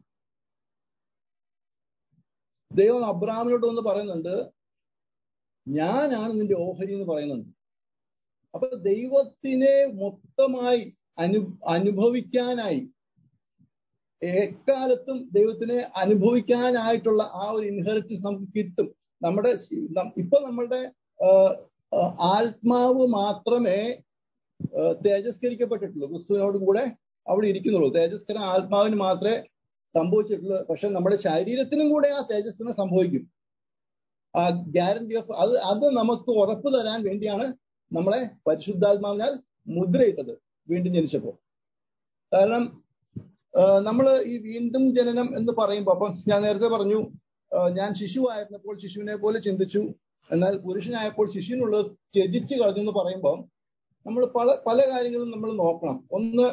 [SPEAKER 1] ദൈവം അബ്രഹാമിനോട് ഒന്ന് പറയുന്നുണ്ട്, ഞാനാണ് നിന്റെ ഓഹരി എന്ന് പറയുന്നുണ്ട്. അപ്പൊ ദൈവത്തിനെ മൊത്തമായി അനുഭവിക്കാനായി, എക്കാലത്തും ദൈവത്തിനെ അനുഭവിക്കാനായിട്ടുള്ള ആ ഒരു ഇൻഹെറിറ്റൻസ് നമുക്ക് കിട്ടും. നമ്മളുടെ ആത്മാവ് മാത്രമേ തേജസ്കരിക്കപ്പെട്ടിട്ടുള്ളൂ, ക്രിസ്തുവിനോട് കൂടെ അവിടെ ഇരിക്കുന്നുള്ളൂ. തേജസ്കരം ആത്മാവിന് മാത്രമേ സംഭവിച്ചിട്ടുള്ളൂ. പക്ഷെ നമ്മുടെ ശരീരത്തിനും കൂടെ ആ തേജസ്കരണം സംഭവിക്കും. ആ ഗ്യാരണ്ടി ഓഫ് അത് നമുക്ക് ഉറപ്പ് തരാൻ വേണ്ടിയാണ് നമ്മളെ പരിശുദ്ധാത്മാവിനാൽ മുദ്രയിട്ടത് വീണ്ടും ജനിച്ചപ്പോൾ. കാരണം നമ്മൾ ഈ വീണ്ടും ജനനം എന്ന് പറയുമ്പോൾ, അപ്പം ഞാൻ നേരത്തെ പറഞ്ഞു, ഞാൻ ശിശുവായിരുന്നപ്പോൾ ശിശുവിനെ പോലെ ചിന്തിച്ചു, എന്നാൽ പുരുഷനായപ്പോൾ ശിശുവിനുള്ളത് ത്യജിച്ച് കളഞ്ഞു എന്ന് പറയുമ്പോൾ നമ്മൾ പല കാര്യങ്ങളും നമ്മൾ നോക്കണം. ഒന്ന്,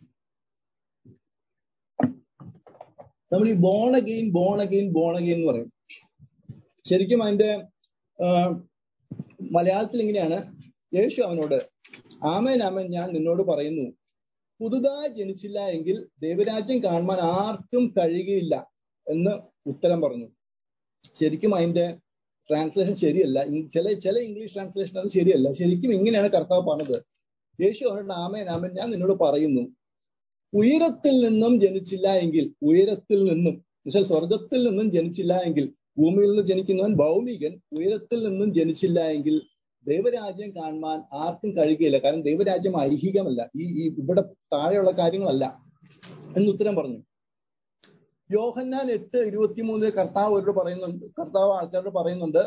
[SPEAKER 1] നമ്മൾ ഈ ബോൺ അഗെയിൻ എന്ന് പറയും. ശരിക്കും അതിന്റെ മലയാളത്തിൽ ഇങ്ങനെയാണ്, യേശു അവനോട് ആമേൻ ആമേൻ ഞാൻ നിന്നോട് പറയുന്നു, പുതുതായി ജനിച്ചില്ല എങ്കിൽ ദൈവരാജ്യം കാണുവാൻ ആർക്കും കഴിയുകയില്ല എന്ന് ഉത്തരം പറഞ്ഞു. ശരിക്കും അതിന്റെ ട്രാൻസ്ലേഷൻ ശരിയല്ല. ചില ഇംഗ്ലീഷ് ട്രാൻസ്ലേഷൻ അത് ശരിയല്ല. ശരിക്കും ഇങ്ങനെയാണ് കർത്താവ് പറഞ്ഞത്. യേശു അവനോട് ആമേൻ ആമേൻ ഞാൻ നിന്നോട് പറയുന്നു, ഉയരത്തിൽ നിന്നും ജനിച്ചില്ല എങ്കിൽ, ഉയരത്തിൽ നിന്നും എന്നുവെച്ചാൽ സ്വർഗത്തിൽ നിന്നും ജനിച്ചില്ല എങ്കിൽ, ഭൂമിയിൽ നിന്ന് ജനിക്കുന്നവൻ ഭൗമികൻ, ഉയരത്തിൽ നിന്നും ജനിച്ചില്ല എങ്കിൽ ദൈവരാജ്യം കാണുവാൻ ആർക്കും കഴിയുകയില്ല. കാരണം ദൈവരാജ്യം ഐഹികമല്ല, ഈ ഇവിടെ താഴെയുള്ള കാര്യങ്ങളല്ല എന്ന് ഉത്തരം പറഞ്ഞു. യോഹന്നാൻ 8:23 കർത്താവ് ആൾക്കാരോട് പറയുന്നുണ്ട്,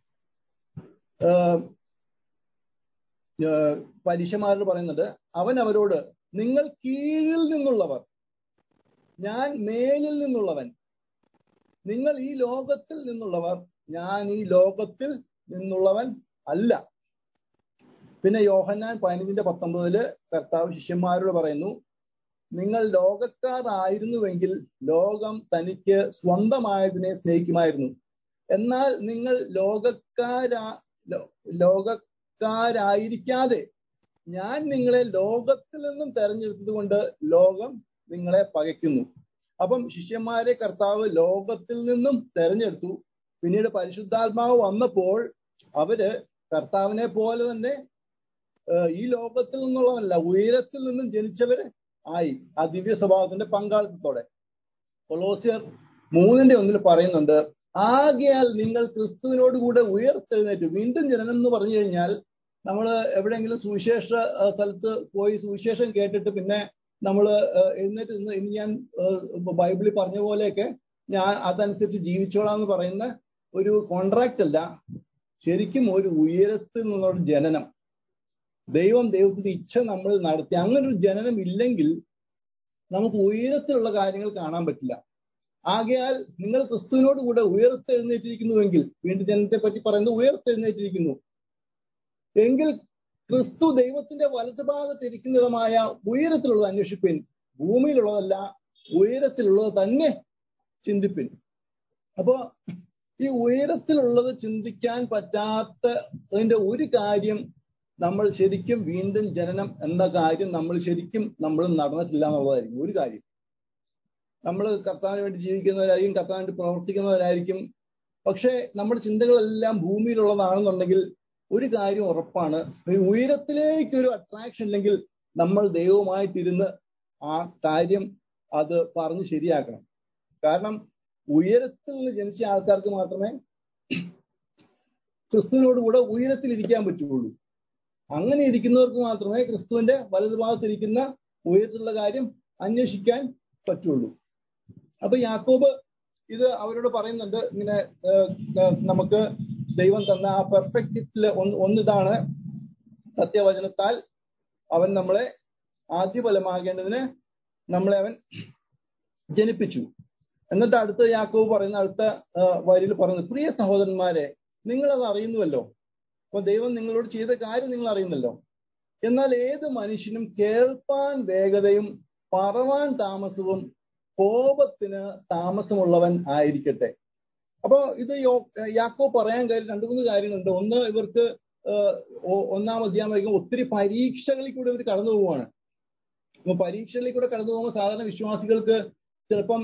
[SPEAKER 1] പരീശന്മാരോട് പറയുന്നുണ്ട്, അവൻ അവരോട്, നിങ്ങൾ കീഴിൽ നിന്നുള്ളവർ, ഞാൻ മേലിൽ നിന്നുള്ളവൻ. നിങ്ങൾ ഈ ലോകത്തിൽ നിന്നുള്ളവർ, ഞാൻ ഈ ലോകത്തിൽ നിന്നുള്ളവൻ അല്ല. പിന്നെ യോഹന്നാൻ 15:19 കർത്താവ് ശിഷ്യന്മാരോട് പറയുന്നു, നിങ്ങൾ ലോകക്കാരായിരുന്നുവെങ്കിൽ ലോകം തനിക്ക് സ്വന്തമായതിനെ സ്നേഹിക്കുമായിരുന്നു. എന്നാൽ നിങ്ങൾ ലോകക്കാരായിരിക്കാതെ ഞാൻ നിങ്ങളെ ലോകത്തിൽ നിന്നും തെരഞ്ഞെടുത്തത് കൊണ്ട് ലോകം നിങ്ങളെ പകയ്ക്കുന്നു. അപ്പം ശിഷ്യന്മാരെ കർത്താവ് ലോകത്തിൽ നിന്നും തെരഞ്ഞെടുത്തു. പിന്നീട് പരിശുദ്ധാത്മാവ് വന്നപ്പോൾ അവര് കർത്താവിനെ പോലെ തന്നെ ഈ ലോകത്തിൽ നിന്നുള്ളതല്ല, ഉയരത്തിൽ നിന്നും ജനിച്ചവര് ആയി ആ ദിവ്യ സ്വഭാവത്തിന്റെ പങ്കാളിത്തത്തോടെ. കൊളോസ്യർ 3:1 പറയുന്നുണ്ട്, ആകയാൽ നിങ്ങൾ ക്രിസ്തുവിനോട് കൂടെ ഉയർത്തെഴുന്നേറ്റു. വീണ്ടും ജനനം എന്ന് പറഞ്ഞു കഴിഞ്ഞാൽ നമ്മൾ എവിടെയെങ്കിലും സുവിശേഷ സ്ഥലത്ത് പോയി സുവിശേഷം കേട്ടിട്ട് പിന്നെ നമ്മൾ എഴുന്നേറ്റ് നിന്ന് ഇനി ഞാൻ ബൈബിളിൽ പറഞ്ഞ പോലെയൊക്കെ ഞാൻ അതനുസരിച്ച് ജീവിച്ചോളാം എന്ന് പറയുന്ന ഒരു കോൺട്രാക്റ്റ് അല്ല. ശരിക്കും ഒരു ഉയരത്തിൽ നിന്നുള്ള ജനനം, ദൈവത്തിന്റെ ഇച്ഛ നമ്മൾ നടത്തി. അങ്ങനെ ഒരു ജനനം ഇല്ലെങ്കിൽ നമുക്ക് ഉയരത്തിലുള്ള കാര്യങ്ങൾ കാണാൻ പറ്റില്ല. ആകയാൽ നിങ്ങൾ ക്രിസ്തുവിനോട് കൂടെ ഉയർത്തെഴുന്നേറ്റിരിക്കുന്നുവെങ്കിൽ, വീണ്ടും ജനനത്തെ പറ്റി പറയുന്നത് ഉയർത്തെഴുന്നേറ്റിരിക്കുന്നു എങ്കിൽ ക്രിസ്തു ദൈവത്തിന്റെ വലതുഭാഗത്തിരിക്കുന്നിടമായ ഉയരത്തിലുള്ളത് അന്വേഷിപ്പിൻ. ഭൂമിയിലുള്ളതല്ല, ഉയരത്തിലുള്ളത് തന്നെ ചിന്തിപ്പിൻ. അപ്പോ ഈ ഉയരത്തിലുള്ളത് ചിന്തിക്കാൻ പറ്റാത്തതിന്റെ ഒരു കാര്യം, നമ്മൾ ശരിക്കും വീണ്ടും ജനനം എന്ന കാര്യം നമ്മൾ നടന്നിട്ടില്ല എന്നുള്ളതായിരിക്കും ഒരു കാര്യം. നമ്മൾ കർത്താവിന് വേണ്ടി ജീവിക്കുന്നവരായിരിക്കും, കർത്താവിന് വേണ്ടി പ്രവർത്തിക്കുന്നവരായിരിക്കും. പക്ഷെ നമ്മുടെ ചിന്തകളെല്ലാം ഭൂമിയിലുള്ളതാണെന്നുണ്ടെങ്കിൽ ഒരു കാര്യം ഉറപ്പാണ്, ഉയരത്തിലേക്കൊരു അട്രാക്ഷൻ ഇല്ലെങ്കിൽ നമ്മൾ ദൈവവുമായിട്ടിരുന്ന് ആ കാര്യം അത് പറഞ്ഞ് ശരിയാക്കണം. കാരണം ഉയരത്തിൽ നിന്ന് ജനിച്ച ആൾക്കാർക്ക് മാത്രമേ ക്രിസ്തുവിനോട് കൂടെ ഉയരത്തിൽ ഇരിക്കാൻ പറ്റുള്ളൂ. അങ്ങനെ ഇരിക്കുന്നവർക്ക് മാത്രമേ ക്രിസ്തുവിന്റെ വലതുഭാഗത്തിരിക്കുന്ന ഉയരത്തിലുള്ള കാര്യം അന്വേഷിക്കാൻ പറ്റുള്ളൂ. അപ്പൊ യാക്കോബ് ഇത് അവരോട് പറയുന്നുണ്ട്, ഇങ്ങനെ നമുക്ക് ദൈവം തന്ന ആ പെർഫെക്റ്റ് ഗിഫ്റ്റില് ഒന്നിതാണ്, സത്യവചനത്താൽ അവൻ നമ്മളെ ആദ്യഫലമാകേണ്ടതിന് നമ്മളെ അവൻ ജനിപ്പിച്ചു. എന്നിട്ട് അടുത്ത യാക്കോബ് പറയുന്ന അടുത്ത വരിയിൽ പറയുന്നത്, പ്രിയ സഹോദരന്മാരെ, നിങ്ങളത് അറിയുന്നുവല്ലോ. അപ്പൊ ദൈവം നിങ്ങളോട് ചെയ്ത കാര്യം നിങ്ങൾ അറിയുന്നല്ലോ. എന്നാൽ ഏത് മനുഷ്യനും കേൾപ്പാൻ വേഗതയും പറവാൻ താമസവും കോപത്തിന് താമസമുള്ളവൻ ആയിരിക്കട്ടെ. അപ്പൊ ഇത് യാക്കോബ് പറയാൻ കാര്യം 2-3 കാര്യങ്ങളുണ്ട്. ഒന്ന്, ഇവർക്ക് 1-ാം അധ്യായം വായിക്കുമ്പോൾ ഒത്തിരി പരീക്ഷകളിൽ കൂടെ ഇവർ കടന്നു പോവുകയാണ്. അപ്പൊ പരീക്ഷകളിൽ കൂടെ കടന്നു പോകുമ്പോൾ സാധാരണ വിശ്വാസികൾക്ക് ചിലപ്പം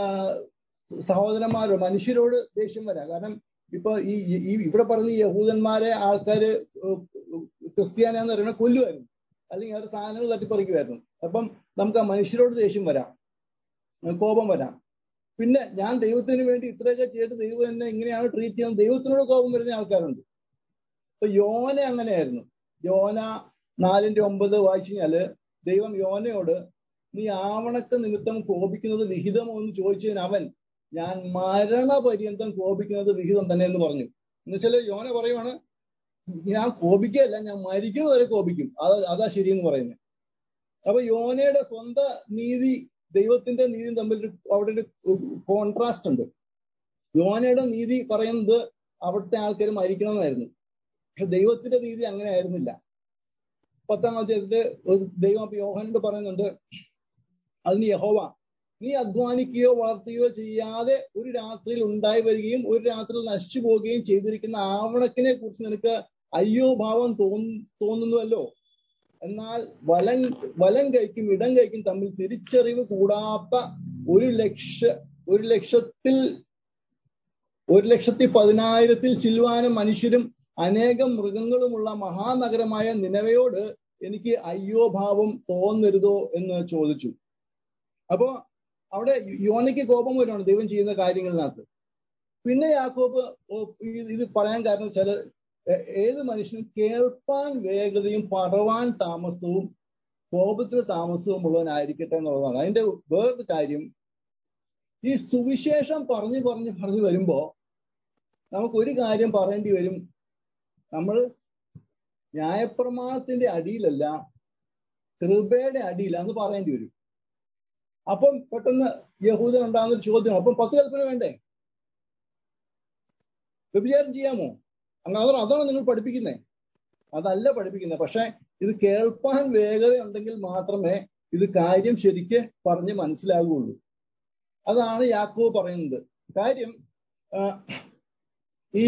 [SPEAKER 1] സഹോദരന്മാരോ മനുഷ്യരോട് ദേഷ്യം വരാം. കാരണം ഇപ്പൊ ഈ ഇവിടെ പറഞ്ഞ ഈ യഹൂദന്മാരെ ആൾക്കാര് ക്രിസ്ത്യാനിയാന്ന് പറയുന്നത് കൊല്ലുമായിരുന്നു, അല്ലെങ്കിൽ അവരുടെ സാധനങ്ങൾ തട്ടിപ്പറിക്കുമായിരുന്നു. അപ്പം നമുക്ക് ആ മനുഷ്യരോട് ദേഷ്യം വരാം, കോപം വരാം. പിന്നെ ഞാൻ ദൈവത്തിന് വേണ്ടി ഇത്രയൊക്കെ ചെയ്തിട്ട് ദൈവം എന്നെ ഇങ്ങനെയാണ് ട്രീറ്റ് ചെയ്യുന്നത്, ദൈവത്തിനോട് കോപം വരുന്ന ആൾക്കാരുണ്ട്. ഇപ്പൊ യോന അങ്ങനെയായിരുന്നു. യോന 4:9 വായിച്ചു കഴിഞ്ഞാല് ദൈവം യോനയോട്, നീ ആവണക്ക് നിമിത്തം കോപിക്കുന്നത് വിഹിതമോ എന്ന് ചോദിച്ചതിന് അവൻ, ഞാൻ മരണപര്യന്തം കോപിക്കുന്നത് വിഹിതം തന്നെ എന്ന് പറഞ്ഞു. എന്നുവെച്ചാല് യോന പറയുവാണ്, ഞാൻ കോപിക്കുകയല്ല, ഞാൻ മരിക്കുന്നത് വരെ കോപിക്കും, അതാ ശരിയെന്ന് പറയുന്നത്. അപ്പൊ യോനയുടെ സ്വന്തം നീതി ദൈവത്തിന്റെ നീതിയും തമ്മിൽ അവിടെ ഒരു കോൺട്രാസ്റ്റ് ഉണ്ട്. യോനയുടെ നീതി പറയുന്നത് അവിടുത്തെ ആൾക്കാർ മരിക്കണമെന്നായിരുന്നു. പക്ഷെ ദൈവത്തിന്റെ നീതി അങ്ങനെ ആയിരുന്നില്ല. 10-ാം അധ്യായത്തില് ദൈവം അപ്പൊ യോഹനോട് പറയുന്നുണ്ട്, അതിന് യഹോവ, നീ അധ്വാനിക്കുകയോ വളർത്തുകയോ ചെയ്യാതെ ഒരു രാത്രിയിൽ ഉണ്ടായി വരികയും ഒരു രാത്രിയിൽ നശിച്ചു പോവുകയും ചെയ്തിരിക്കുന്ന ആവണക്കിനെ കുറിച്ച് നിനക്ക് അയ്യോ ഭാവം തോന്നുന്നുവല്ലോ. എന്നാൽ വലം കൈക്കും ഇടം കൈക്കും തമ്മിൽ തിരിച്ചറിവ് കൂടാത്ത 1,10,000 ചില്വാനം മനുഷ്യരും അനേകം മൃഗങ്ങളുമുള്ള മഹാനഗരമായ നിനവയോട് എനിക്ക് അയ്യോ ഭാവം തോന്നരുതോ എന്ന് ചോദിച്ചു. അപ്പോ അവിടെ യോനയ്ക്ക് കോപം വരുവാണ് ദൈവം ചെയ്യുന്ന കാര്യങ്ങളിനകത്ത്. പിന്നെ യാക്കോബ് ഇത് പറയാൻ കാരണം വെച്ചാൽ ഏത് മനുഷ്യനും കേൾപ്പാൻ വേഗതയും പറവാൻ താമസവും കോപത്തിന് താമസവും ഉള്ളവനായിരിക്കട്ടെ എന്നുള്ളതാണ്. അതിന്റെ വേറൊരു കാര്യം, ഈ സുവിശേഷം പറഞ്ഞു വരുമ്പോ നമുക്കൊരു കാര്യം പറയേണ്ടി വരും, നമ്മൾ ന്യായപ്രമാണത്തിന്റെ അടിയിലല്ല, കൃപയുടെ അടിയിലാന്ന് പറയേണ്ടി വരും. അപ്പം പെട്ടെന്ന് യഹൂദൻ ഉണ്ടാകുന്ന ഒരു ചോദ്യമാണ്, അപ്പം 10 കൽപ്പന വേണ്ടേ? വ്യഭിചാരം ചെയ്യാമോ? അതാണ് നിങ്ങൾ പഠിപ്പിക്കുന്നത്? അതല്ല പഠിപ്പിക്കുന്നത്. പക്ഷെ ഇത് കേൾപ്പാൻ വേഗത ഉണ്ടെങ്കിൽ മാത്രമേ ഇത് കാര്യം ശരിക്ക് പറഞ്ഞ് മനസ്സിലാകുള്ളൂ. അതാണ് യാക്കോബ് പറയുന്നത്. കാര്യം ഈ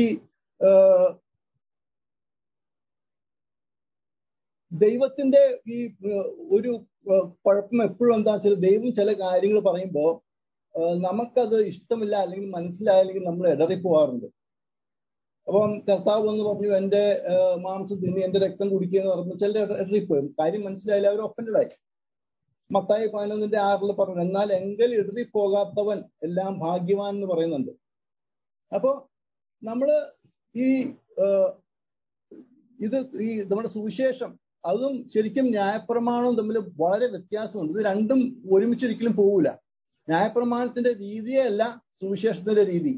[SPEAKER 1] ദൈവത്തിന്റെ ഈ ഒരു കുഴപ്പം എപ്പോഴും എന്താ വെച്ചാൽ, ദൈവം ചില കാര്യങ്ങൾ പറയുമ്പോ നമുക്കത് ഇഷ്ടമില്ല അല്ലെങ്കിൽ മനസ്സിലായില്ലെങ്കിൽ നമ്മൾ ഇടറിപ്പോവാറുണ്ട്. അപ്പം കർത്താവ് എന്ന് പറഞ്ഞു എന്റെ മാംസം തിന്നി എന്റെ രക്തം കുടിക്കുക എന്ന് പറഞ്ഞു. ചിലർ ഇടറിപ്പോയി, കാര്യം മനസ്സിലായില്ല, അവർ ഒഫൻഡായി. മത്തായി 11:6 പറഞ്ഞു, എന്നാൽ എങ്കിൽ ഇടറിപ്പോകാത്തവൻ എല്ലാം ഭാഗ്യവാൻ എന്ന് പറയുന്നുണ്ട്. അപ്പോ നമ്മള് ഈ നമ്മുടെ സുവിശേഷം അതും ശരിക്കും ന്യായപ്രമാണവും തമ്മിൽ വളരെ വ്യത്യാസമുണ്ട്. ഇത് രണ്ടും ഒരുമിച്ചൊരിക്കലും പോകൂല. ന്യായപ്രമാണത്തിന്റെ രീതിയേ അല്ല സുവിശേഷത്തിന്റെ രീതി.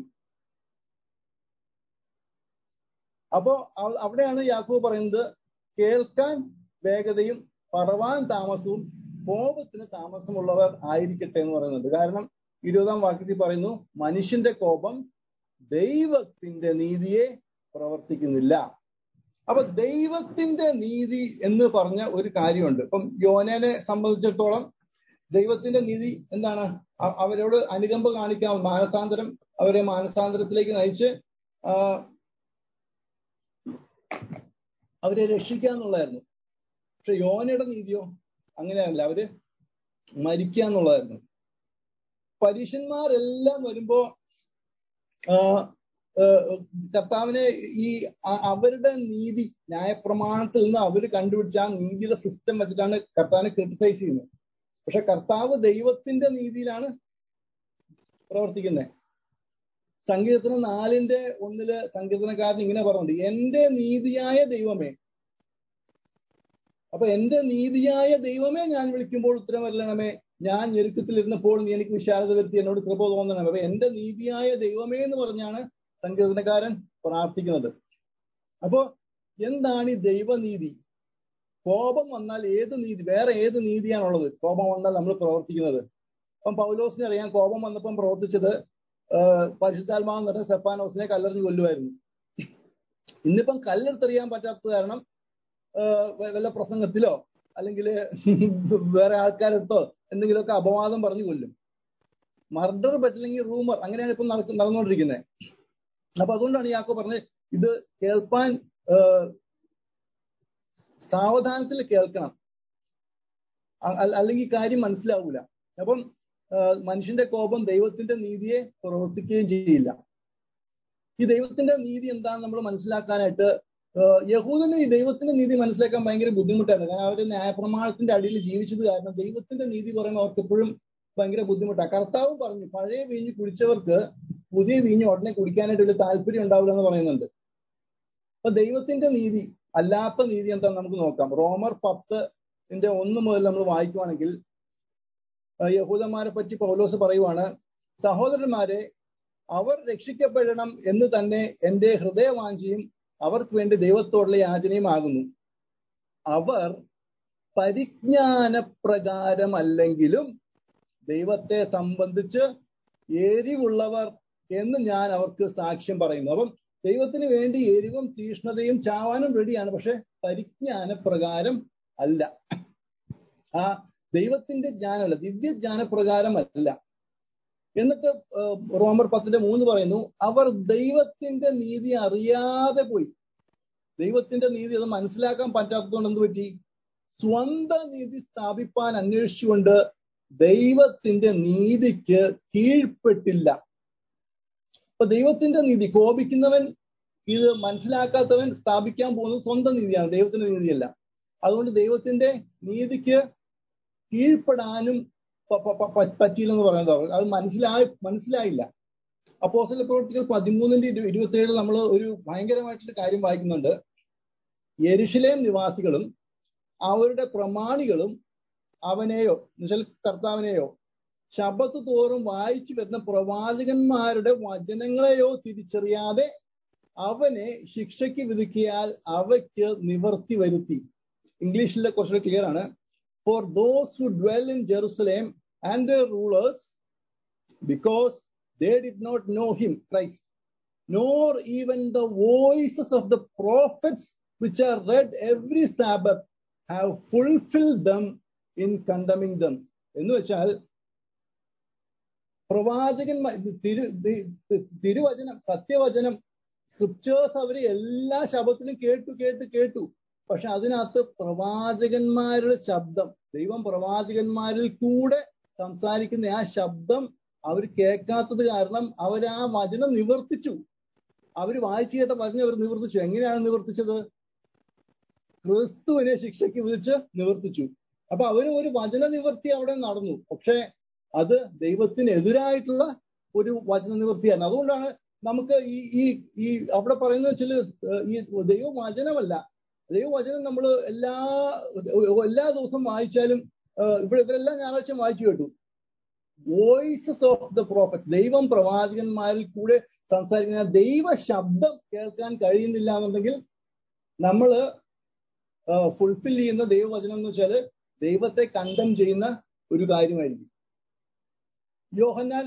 [SPEAKER 1] അപ്പോ അവിടെയാണ് യാക്കോബ് പറയുന്നത്, കേൾക്കാൻ വേഗതയും പറവാൻ താമസവും കോപത്തിന് താമസമുള്ളവർ ആയിരിക്കട്ടെ എന്ന് പറയുന്നുണ്ട്. കാരണം 20-ാം വാക്യത്തിൽ പറയുന്നു, മനുഷ്യന്റെ കോപം ദൈവത്തിന്റെ നീതിയെ പ്രവർത്തിക്കുന്നില്ല. അപ്പൊ ദൈവത്തിന്റെ നീതി എന്ന് പറഞ്ഞ ഒരു കാര്യമുണ്ട്. ഇപ്പം യോനയെ സംബന്ധിച്ചിടത്തോളം ദൈവത്തിന്റെ നീതി എന്താണ്? അവരോട് അനുകമ്പ കാണിക്കാൻ മാനസാന്തരം, അവരെ മാനസാന്തരത്തിലേക്ക് നയിച്ച് അവരെ രക്ഷിക്കുക എന്നുള്ളതായിരുന്നു. പക്ഷെ യോനയുടെ നീതിയോ അങ്ങനെയല്ല, അവര് മരിക്കുക എന്നുള്ളതായിരുന്നു. പരീശന്മാരെല്ലാം വരുമ്പോ കർത്താവിനെ ഈ അവരുടെ നീതി ന്യായപ്രമാണത്തിൽ നിന്ന് അവർ കണ്ടുപിടിച്ച ആ നീതിയുടെ സിസ്റ്റം വെച്ചിട്ടാണ് കർത്താവിനെ ക്രിട്ടിസൈസ് ചെയ്യുന്നത്. പക്ഷെ കർത്താവ് ദൈവത്തിന്റെ നീതിയിലാണ് പ്രവർത്തിക്കുന്നത്. സങ്കീർത്തനം 4:1 സങ്കീർത്തനക്കാരൻ ഇങ്ങനെ പറയുന്നുണ്ട്, എന്റെ നീതിയായ ദൈവമേ. അപ്പൊ എന്റെ നീതിയായ ദൈവമേ ഞാൻ വിളിക്കുമ്പോൾ ഉത്തരം വരണമേ, ഞാൻ ഞെരുക്കത്തിലിരുന്നപ്പോൾ നീ എനിക്ക് വിശാലത വരുത്തി എന്നോട് കൃപ തോന്നണമേ. അപ്പൊ എന്റെ നീതിയായ ദൈവമേ എന്ന് പറഞ്ഞാണ് സങ്കീർത്തനക്കാരൻ പ്രാർത്ഥിക്കുന്നത്. അപ്പോ എന്താണ് ഈ ദൈവനീതി? കോപം വന്നാൽ ഏത് നീതി, വേറെ ഏത് നീതിയാണുള്ളത്? കോപം വന്നാൽ നമ്മൾ പ്രവർത്തിക്കുന്നത്. അപ്പം പൗലോസിനെ അറിയാം, കോപം വന്നപ്പം പ്രവർത്തിച്ചത് പരിശുദ്ധാത്മാവ് നിറഞ്ഞ സ്തെഫാനോസിനെ കല്ലെറിഞ്ഞ് കൊല്ലുമായിരുന്നു. ഇന്നിപ്പം കല്ലെടുത്തെറിയാൻ പറ്റാത്തത് കാരണം വല്ല പ്രസംഗത്തിലോ അല്ലെങ്കിൽ വേറെ ആൾക്കാരെടുത്തോ എന്തെങ്കിലുമൊക്കെ അപവാദം പറഞ്ഞു കൊല്ലും. മർഡർ പറ്റില്ലെങ്കിൽ റൂമർ, അങ്ങനെയാണ് ഇപ്പം നടന്നുകൊണ്ടിരിക്കുന്നത്. അപ്പൊ അതുകൊണ്ടാണ് യാക്കോബ് പറഞ്ഞത്, ഇത് കേൾപ്പാൻ സാവധാനത്തിൽ കേൾക്കണം, അല്ലെങ്കിൽ കാര്യം മനസ്സിലാവൂല. അപ്പം മനുഷ്യന്റെ കോപം ദൈവത്തിന്റെ നീതിയെ പ്രവർത്തിക്കുകയും ചെയ്യില്ല. ഈ ദൈവത്തിന്റെ നീതി എന്താണെന്ന് നമ്മൾ മനസ്സിലാക്കാനായിട്ട് യഹൂദന് ഈ ദൈവത്തിന്റെ നീതി മനസ്സിലാക്കാൻ ഭയങ്കര ബുദ്ധിമുട്ടായിരുന്നു. കാരണം അവർ ന്യായപ്രമാണത്തിന്റെ അടിയിൽ ജീവിച്ചത് കാരണം ദൈവത്തിന്റെ നീതി പറയുമ്പോൾ അവർക്ക് എപ്പോഴും ഭയങ്കര ബുദ്ധിമുട്ടാണ്. കർത്താവ് പറഞ്ഞു, പഴയ വീഞ്ഞ് കുടിച്ചവർക്ക് പുതിയ വീഞ്ഞ് ഉടനെ കുടിക്കാനായിട്ട് വലിയ താല്പര്യം ഉണ്ടാവില്ല എന്ന് പറയുന്നുണ്ട്. അപ്പൊ ദൈവത്തിന്റെ നീതി അല്ലാത്ത നീതി എന്താണെന്ന് നമുക്ക് നോക്കാം. റോമർ 10:1 മുതൽ നമ്മൾ വായിക്കുവാണെങ്കിൽ യഹൂദന്മാരെ പറ്റി പൗലോസ് പറയുവാണ്, സഹോദരന്മാരെ, അവർ രക്ഷിക്കപ്പെടണം എന്ന് തന്നെ എന്റെ ഹൃദയവാഞ്ചയും അവർക്ക് വേണ്ടി ദൈവത്തോടുള്ള യാചനയുമാകുന്നു. അവർ പരിജ്ഞാനപ്രകാരമല്ലെങ്കിലും ദൈവത്തെ സംബന്ധിച്ച് എരിവുള്ളവർ എന്ന് ഞാൻ അവർക്ക് സാക്ഷ്യം പറയുന്നു. അപ്പം ദൈവത്തിന് വേണ്ടി എരിവും തീഷ്ണതയും ചാവാനും റെഡിയാണ്, പക്ഷെ പരിജ്ഞാനപ്രകാരം അല്ല. ആ ദൈവത്തിന്റെ ജ്ഞാനമല്ല, ദിവ്യജ്ഞാനപ്രകാരം അല്ല. എന്നിട്ട് റോമർ 10:3 പറയുന്നു, അവർ ദൈവത്തിന്റെ നീതി അറിയാതെ പോയി. ദൈവത്തിന്റെ നീതി അത് മനസ്സിലാക്കാൻ പറ്റാത്തതുകൊണ്ട് എന്ത് പറ്റി? സ്വന്തം നീതി സ്ഥാപിപ്പാൻ അന്വേഷിച്ചുകൊണ്ട് ദൈവത്തിന്റെ നീതിക്ക് കീഴ്പ്പെട്ടില്ല. അപ്പൊ ദൈവത്തിന്റെ നീതി, കോപിക്കുന്നവൻ, ഇത് മനസ്സിലാക്കാത്തവൻ സ്ഥാപിക്കാൻ പോകുന്നത് സ്വന്തം നീതിയാണ്, ദൈവത്തിന്റെ നീതിയല്ല. അതുകൊണ്ട് ദൈവത്തിന്റെ നീതിക്ക് കീഴ്പ്പെടാനും പറ്റിയില്ലെന്ന് പറയുന്നത് അത് മനസ്സിലായില്ല. അപ്പോസ്തല പ്രവൃത്തികൾ 13:27 നമ്മൾ ഒരു ഭയങ്കരമായിട്ടുള്ള കാര്യം വായിക്കുന്നുണ്ട്. യെരുശലേം നിവാസികളും അവരുടെ പ്രമാണികളും അവനെയോ എന്നുവെച്ചാൽ കർത്താവിനെയോ ശബ്ബത്ത് തോറും വായിച്ചു വരുന്ന പ്രവാചകന്മാരുടെ വചനങ്ങളെയോ തിരിച്ചറിയാതെ അവനെ ശിക്ഷയ്ക്ക് വിധിക്കിയാൽ അവയ്ക്ക് നിവർത്തി വരുത്തി. ഇംഗ്ലീഷിലെ കുറച്ചുകൂടെ ക്ലിയർ ആണ്. For those who dwell in Jerusalem and their rulers, because they did not know him, Christ, nor even the voices of the prophets which are read every Sabbath, have fulfilled them in condemning them. എന്ന് വെച്ചാൽ പ്രവാചകന്മാർ, തിരുവചനം, സത്യവചനം, scriptures അവര് എല്ലാ ശബ്ദത്തിലും കേട്ടു. പക്ഷെ അതിനകത്ത് പ്രവാചകന്മാരുടെ ശബ്ദം, ദൈവം പ്രവാചകന്മാരിൽ കൂടെ സംസാരിക്കുന്ന ആ ശബ്ദം അവർ കേൾക്കാത്തത് കാരണം അവർ ആ വചനം നിവർത്തിച്ചു. അവര് വായിച്ചു കേട്ട വചനം അവർ നിവർത്തിച്ചു. എങ്ങനെയാണ് നിവർത്തിച്ചത്? ക്രിസ്തുവിനെ ശിക്ഷയ്ക്ക് വിധിച്ച് നിവർത്തിച്ചു. അപ്പൊ അവരും ഒരു വചന നിവർത്തി അവിടെ നടന്നു. പക്ഷെ അത് ദൈവത്തിനെതിരായിട്ടുള്ള ഒരു വചന നിവർത്തിയാണ്. അതുകൊണ്ടാണ് നമുക്ക് ഈ ഈ അവിടെ പറയുന്നത് വെച്ചാൽ ഈ ദൈവവചനമല്ല, ദൈവവചനം നമ്മൾ എല്ലാ ദിവസവും വായിച്ചാലും ഇവരെല്ലാം ഞായറാഴ്ച വായിച്ചു കേട്ടു. വോയിസസ് ഓഫ് ദ പ്രോഫറ്റ്സ്, ദൈവം പ്രവാചകന്മാരിൽ കൂടെ സംസാരിക്കുന്ന ദൈവ ശബ്ദം കേൾക്കാൻ കഴിയുന്നില്ല എന്നുണ്ടെങ്കിൽ നമ്മൾ ഫുൾഫിൽ ചെയ്യുന്ന ദൈവവചനം എന്ന് വെച്ചാൽ ദൈവത്തെ കണ്ടം ചെയ്യുന്ന ഒരു കാര്യമായിരിക്കും. യോഹന്നാൻ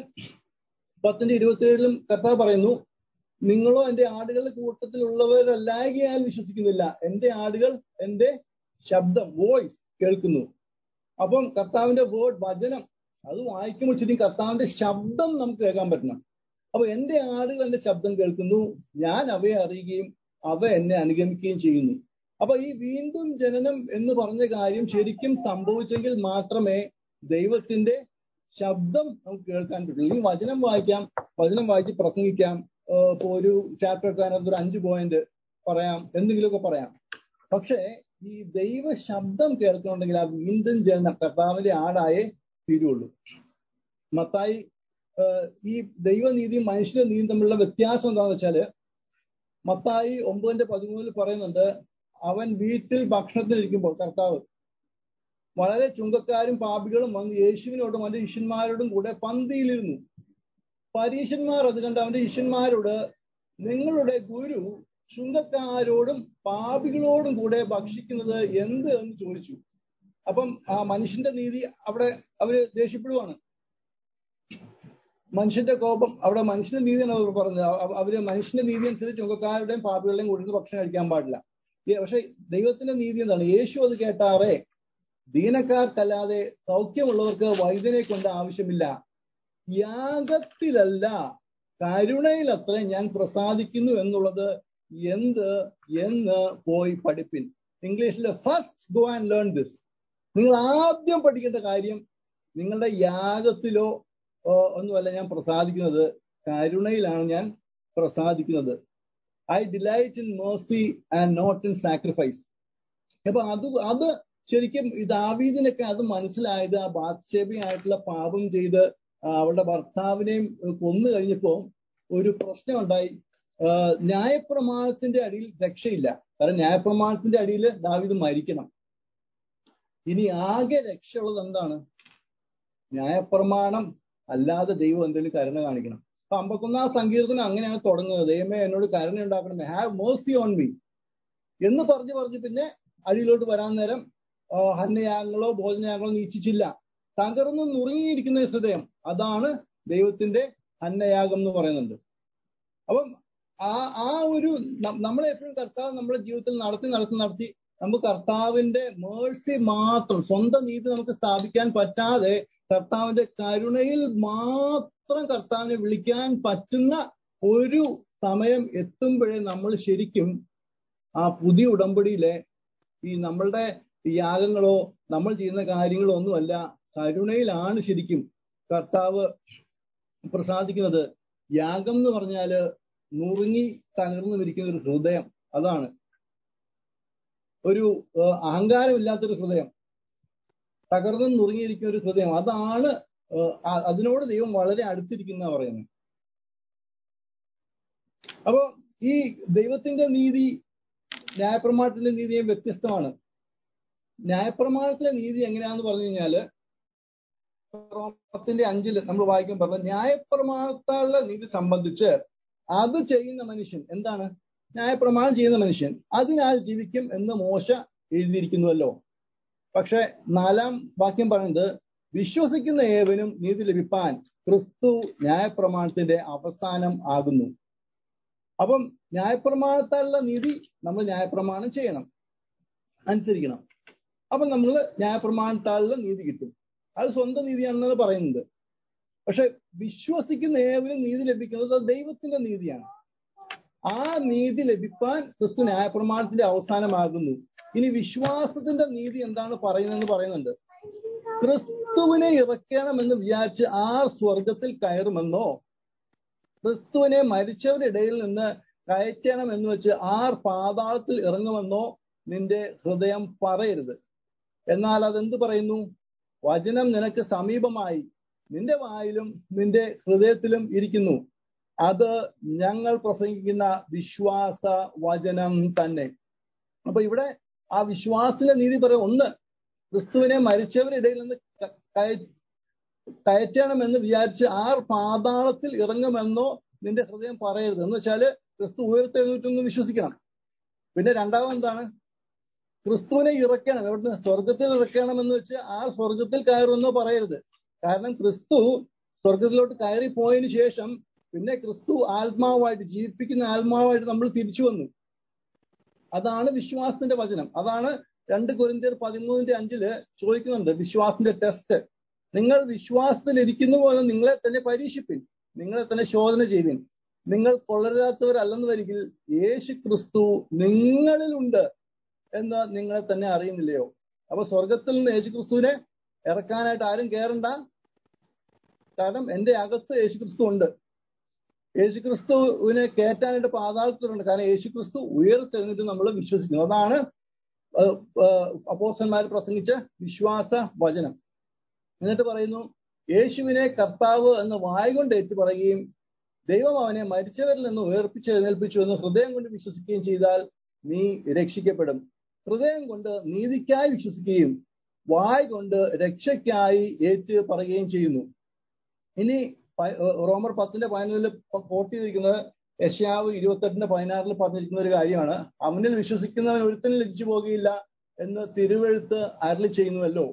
[SPEAKER 1] 10:27 കർത്താവ് പറയുന്നു, നിങ്ങളോ എന്റെ ആടുകളുടെ കൂട്ടത്തിലുള്ളവരല്ലായകയാൽ വിശ്വസിക്കുന്നില്ല, എന്റെ ആടുകൾ എന്റെ ശബ്ദം, വോയിസ് കേൾക്കുന്നു. അപ്പം കർത്താവിന്റെ വേർഡ്, വചനം, അത് വായിക്കുമ്പോൾ ശരിക്കും കർത്താവിന്റെ ശബ്ദം നമുക്ക് കേൾക്കാൻ പറ്റണം. അപ്പൊ എന്റെ ആടുകൾ എന്റെ ശബ്ദം കേൾക്കുന്നു, ഞാൻ അവയെ അറിയുകയും അവ എന്നെ അനുഗമിക്കുകയും ചെയ്യുന്നു. അപ്പൊ ഈ വീണ്ടും ജനനം എന്ന് പറഞ്ഞ കാര്യം ശരിക്കും സംഭവിച്ചെങ്കിൽ മാത്രമേ ദൈവത്തിന്റെ ശബ്ദം നമുക്ക് കേൾക്കാൻ പറ്റുള്ളൂ. ഈ വചനം വായിക്കാം, വചനം വായിച്ച് പ്രസംഗിക്കാം, ഇപ്പൊ ഒരു ചാപ്റ്റർ എടുക്കാനകത്ത് ഒരു 5 പോയിന്റ് പറയാം, എന്തെങ്കിലുമൊക്കെ പറയാം. പക്ഷേ ഈ ദൈവ ശബ്ദം കേൾക്കണമെങ്കിൽ ആ വീണ്ടും ജനനം കർത്താവിന്റെ ആടായേ തീരുള്ളൂ. മത്തായി ഈ ദൈവനീതിയും മനുഷ്യന്റെ നീതിയും തമ്മിലുള്ള വ്യത്യാസം എന്താണെന്ന് വെച്ചാല്, മത്തായി 9:13 പറയുന്നുണ്ട്, അവൻ വീട്ടിൽ ഭക്ഷണത്തിനിരിക്കുമ്പോൾ കർത്താവ് വളരെ ചുങ്കക്കാരും പാപികളും വന്ന് യേശുവിനോടും അവന്റെ ശിഷ്യന്മാരോടും കൂടെ പന്തിയിലിരുന്നു. പരീശന്മാർ അത് കണ്ട് അവന്റെ ശിഷ്യന്മാരോട്, നിങ്ങളുടെ ഗുരു ചുങ്കക്കാരോടും പാപികളോടും കൂടെ ഭക്ഷിക്കുന്നത് എന്ത് എന്ന് ചോദിച്ചു. അപ്പം ആ മനുഷ്യന്റെ നീതി അവിടെ അവര് ദേഷ്യപ്പെടുവാണ്. മനുഷ്യന്റെ കോപം അവിടെ മനുഷ്യന്റെ നീതിയാണ് അവർ പറഞ്ഞത്. അവര് മനുഷ്യന്റെ നീതി അനുസരിച്ച് ചുങ്കക്കാരുടെയും പാപികളുടെയും കൂടെ ഭക്ഷണം കഴിക്കാൻ പാടില്ല. പക്ഷെ ദൈവത്തിന്റെ നീതി എന്താണ്? യേശു അത് കേട്ടാറേ, ദീനക്കാർക്കല്ലാതെ സൗഖ്യമുള്ളവർക്ക് വൈദ്യനെ കൊണ്ട് ആവശ്യമില്ല, യാഗത്തിലല്ല കരുണയിലത്ര ഞാൻ പ്രസാദിക്കുന്നു എന്നുള്ളത് എന്ത് എന്ന് പോയി പഠിപ്പിൻ. ഇംഗ്ലീഷിൽ first go and learn this. നിങ്ങൾ ആദ്യം പഠിക്കേണ്ട കാര്യം നിങ്ങളുടെ യാഗത്തിലോ ഒന്നുമല്ല ഞാൻ പ്രസാദിക്കുന്നത്, കരുണയിലാണ് ഞാൻ പ്രസാദിക്കുന്നത്. I delight in mercy and not in sacrifice. അപ്പൊ അത് ശരിക്കും ദാവീദിനൊക്കെ അത് മനസ്സിലായത് ആ ബാത്ശേബയായിട്ടുള്ള പാപം ചെയ്ത് അവളുടെ ഭർത്താവിനെയും കൊന്നു കഴിഞ്ഞപ്പോ ഒരു പ്രശ്നം ഉണ്ടായി. ന്യായപ്രമാണത്തിന്റെ അടിയിൽ രക്ഷയില്ല. കാരണം ന്യായപ്രമാണത്തിന്റെ അടിയിൽ ദാവീദ് മരിക്കണം. ഇനി ആകെ രക്ഷയുള്ളത് എന്താണ്? ന്യായപ്രമാണം അല്ലാതെ ദൈവം എന്തെങ്കിലും കരുണ കാണിക്കണം. അപ്പൊ 51-ാം സങ്കീർത്തനം അങ്ങനെയാണ് തുടങ്ങുന്നത്. ദൈവമേ എന്നോട് കരുണ ഉണ്ടാക്കണം, ഹാവ് മേഴ്സി ഓൺ മീ എന്ന് പറഞ്ഞ് പിന്നെ അടിയിലോട്ട് വരാൻ നേരം ഹന്നയാഗങ്ങളോ ഭോജനയാഗങ്ങളോ നീച്ചിച്ചില്ല. തകർന്നു നുറുങ്ങിയിരിക്കുന്ന ഹൃദയം, അതാണ് ദൈവത്തിന്റെ ഹന്നയാഗം എന്ന് പറയുന്നുണ്ട്. അപ്പം ആ ഒരു നമ്മളെ എപ്പോഴും കർത്താവ് നമ്മുടെ ജീവിതത്തിൽ നടത്തി നമുക്ക് കർത്താവിന്റെ മേഴ്സി മാത്രം, സ്വന്തം നീതി നമുക്ക് സ്ഥാപിക്കാൻ പറ്റാതെ കർത്താവിന്റെ കരുണയിൽ മാത്രം കർത്താവിനെ വിളിക്കാൻ പറ്റുന്ന ഒരു സമയം എത്തുമ്പോഴേ നമ്മൾ ശരിക്കും ആ പുതിയ ഉടമ്പടിയിലെ ഈ നമ്മളുടെ യാഗങ്ങളോ നമ്മൾ ചെയ്യുന്ന കാര്യങ്ങളോ ഒന്നുമല്ല, കരുണയിലാണ് ശരിക്കും കർത്താവ് പ്രസാദിക്കുന്നത്. യാഗം എന്ന് പറഞ്ഞാല് നുറുങ്ങി തകർന്നു വിരിക്കുന്ന ഒരു ഹൃദയം, അതാണ്. ഒരു അഹങ്കാരമില്ലാത്തൊരു ഹൃദയം, തകർന്നു നുറുങ്ങിയിരിക്കുന്ന ഒരു ഹൃദയം, അതാണ്. അതിനോട് ദൈവം വളരെ അടുത്തിരിക്കുന്ന പറയുന്നത്. അപ്പൊ ഈ ദൈവത്തിന്റെ നീതി ന്യായപ്രമാണത്തിന്റെ നീതിയും വ്യത്യസ്തമാണ്. ന്യായപ്രമാണത്തിലെ നീതി എങ്ങനെയാന്ന് പറഞ്ഞു കഴിഞ്ഞാല്, റോമത്തിന്റെ 5 നമ്മൾ വായിക്കാൻ പറഞ്ഞത്, ന്യായപ്രമാണത്താലുള്ള നീതി സംബന്ധിച്ച് അത് ചെയ്യുന്ന മനുഷ്യൻ എന്താണ്? ന്യായപ്രമാണം ചെയ്യുന്ന മനുഷ്യൻ അതിനാൽ ജീവിക്കും എന്ന് മോശ എഴുതിയിരിക്കുന്നുവല്ലോ. പക്ഷെ 4-ാം വാക്യം പറയുന്നത്, വിശ്വസിക്കുന്ന ഏവനും നീതി ലഭിപ്പാൻ ക്രിസ്തു ന്യായപ്രമാണത്തിന്റെ അവസാനം ആകുന്നു. അപ്പം ന്യായപ്രമാണത്താലുള്ള നീതി നമ്മൾ ന്യായപ്രമാണം ചെയ്യണം, അനുസരിക്കണം. അപ്പം നമ്മൾ ന്യായപ്രമാണത്താലുള്ള നീതി കിട്ടും. അത് സ്വന്തം നീതിയാണെന്നാണ് പറയുന്നത്. പക്ഷെ വിശ്വസിക്കുന്ന ഏവനും നീതി ലഭിക്കുന്നത് ദൈവത്തിന്റെ നീതിയാണ്. ആ നീതി ലഭിപ്പാൻ ക്രിസ്തു ന്യായപ്രമാണത്തിന്റെ അവസാനമാകുന്നു. ഇനി വിശ്വാസത്തിന്റെ നീതി എന്താണ് പറയുന്നതെന്ന് പറയുന്നുണ്ട്. ക്രിസ്തുവിനെ ഇറക്കണമെന്ന് വിചാരിച്ച് ആർ സ്വർഗത്തിൽ കയറുമെന്നോ, ക്രിസ്തുവിനെ മരിച്ചവരുടെ ഇടയിൽ നിന്ന് കയറ്റണം എന്ന് വെച്ച് ആർ പാതാളത്തിൽ ഇറങ്ങുമെന്നോ നിന്റെ ഹൃദയം പറയരുത്. എന്നാൽ അതെന്ത് പറയുന്നു? വചനം നിനക്ക് സമീപമായി, നിന്റെ വായിലും നിന്റെ ഹൃദയത്തിലും ഇരിക്കുന്നു. അത് ഞങ്ങൾ പ്രസംഗിക്കുന്ന വിശ്വാസ വചനം തന്നെ. അപ്പൊ ഇവിടെ ആ വിശ്വാസത്തിന്റെ നീതി പറയും. ഒന്ന്, ക്രിസ്തുവിനെ മരിച്ചവരുടെ ഇടയിൽ നിന്ന് കയറ്റണമെന്ന് വിചാരിച്ച് ആർ പാതാളത്തിൽ ഇറങ്ങുമെന്നോ നിന്റെ ഹൃദയം പറയരുത്. എന്ന് വെച്ചാല് ക്രിസ്തു ഉയർത്തെഴുന്നേറ്റെന്ന് വിശ്വസിക്കണം. പിന്നെ രണ്ടാമത് എന്താണ്? ക്രിസ്തുവിനെ ഇറക്കണം. എവിടുന്ന്? സ്വർഗത്തിൽ ഇറക്കണം എന്ന് വെച്ച് ആ സ്വർഗത്തിൽ കയറുമെന്നോ പറയരുത്. കാരണം ക്രിസ്തു സ്വർഗത്തിലോട്ട് കയറി പോയതിനു ശേഷം പിന്നെ ക്രിസ്തു ആത്മാവായിട്ട്, ജീവിപ്പിക്കുന്ന ആത്മാവായിട്ട് നമ്മൾ തിരിച്ചു വന്നു. അതാണ് വിശ്വാസത്തിന്റെ വചനം. അതാണ് 2 കൊരിന്ത്യർ 13:5 ചോദിക്കുന്നുണ്ട് വിശ്വാസത്തിന്റെ ടെസ്റ്റ്. നിങ്ങൾ വിശ്വാസത്തിൽ ഇരിക്കുന്ന പോലെ നിങ്ങളെ തന്നെ പരീക്ഷിപ്പിൻ, നിങ്ങളെ തന്നെ ശോധന ചെയ്യുവിൻ. നിങ്ങൾ കൊള്ളരുതാത്തവരല്ലെന്ന് വരികിൽ യേശു ക്രിസ്തു നിങ്ങളിലുണ്ട് എന്ന് നിങ്ങളെ തന്നെ അറിയുന്നില്ലയോ? അപ്പൊ സ്വർഗത്തിൽ നിന്ന് യേശു ക്രിസ്തുവിനെ ഇറക്കാനായിട്ട് ആരും കയറണ്ട. കാരണം എന്റെ അകത്ത് യേശു ക്രിസ്തു ഉണ്ട്. യേശു ക്രിസ്തുവിനെ കയറ്റാനായിട്ട് പാതാളത്തിലുണ്ട്. കാരണം യേശു ക്രിസ്തു ഉയർത്തെഴുന്നിട്ട് നമ്മൾ വിശ്വസിക്കുന്നു. അതാണ് അപ്പോസ്തലന്മാർ പ്രസംഗിച്ച വിശ്വാസ വചനം. എന്നിട്ട് പറയുന്നു, യേശുവിനെ കർത്താവ് എന്ന് വായ്കൊണ്ട് ഏറ്റു പറയുകയും ദൈവം അവനെ മരിച്ചവരിൽ നിന്ന് ഉയർപ്പിച്ചെഴുന്നേൽപ്പിച്ചു എന്ന് ഹൃദയം കൊണ്ട് വിശ്വസിക്കുകയും ചെയ്താൽ നീ രക്ഷിക്കപ്പെടും. ഹൃദയം കൊണ്ട് നീതിക്കായി വിശ്വസിക്കുകയും വായ് കൊണ്ട് രക്ഷയ്ക്കായി ഏറ്റു പറയുകയും ചെയ്യുന്നു. ഇനി റോമർ 10:14 കോട്ട് ചെയ്തിരിക്കുന്നത് യെശയ്യാവ് 28:16 പറഞ്ഞിരിക്കുന്ന ഒരു കാര്യമാണ്. അവനിൽ വിശ്വസിക്കുന്നവൻ ഒരുത്തനും ലജ്ജിച്ചു പോകുകയില്ല എന്ന് തിരുവെഴുത്ത് അരുളി ചെയ്യുന്നുവല്ലോ.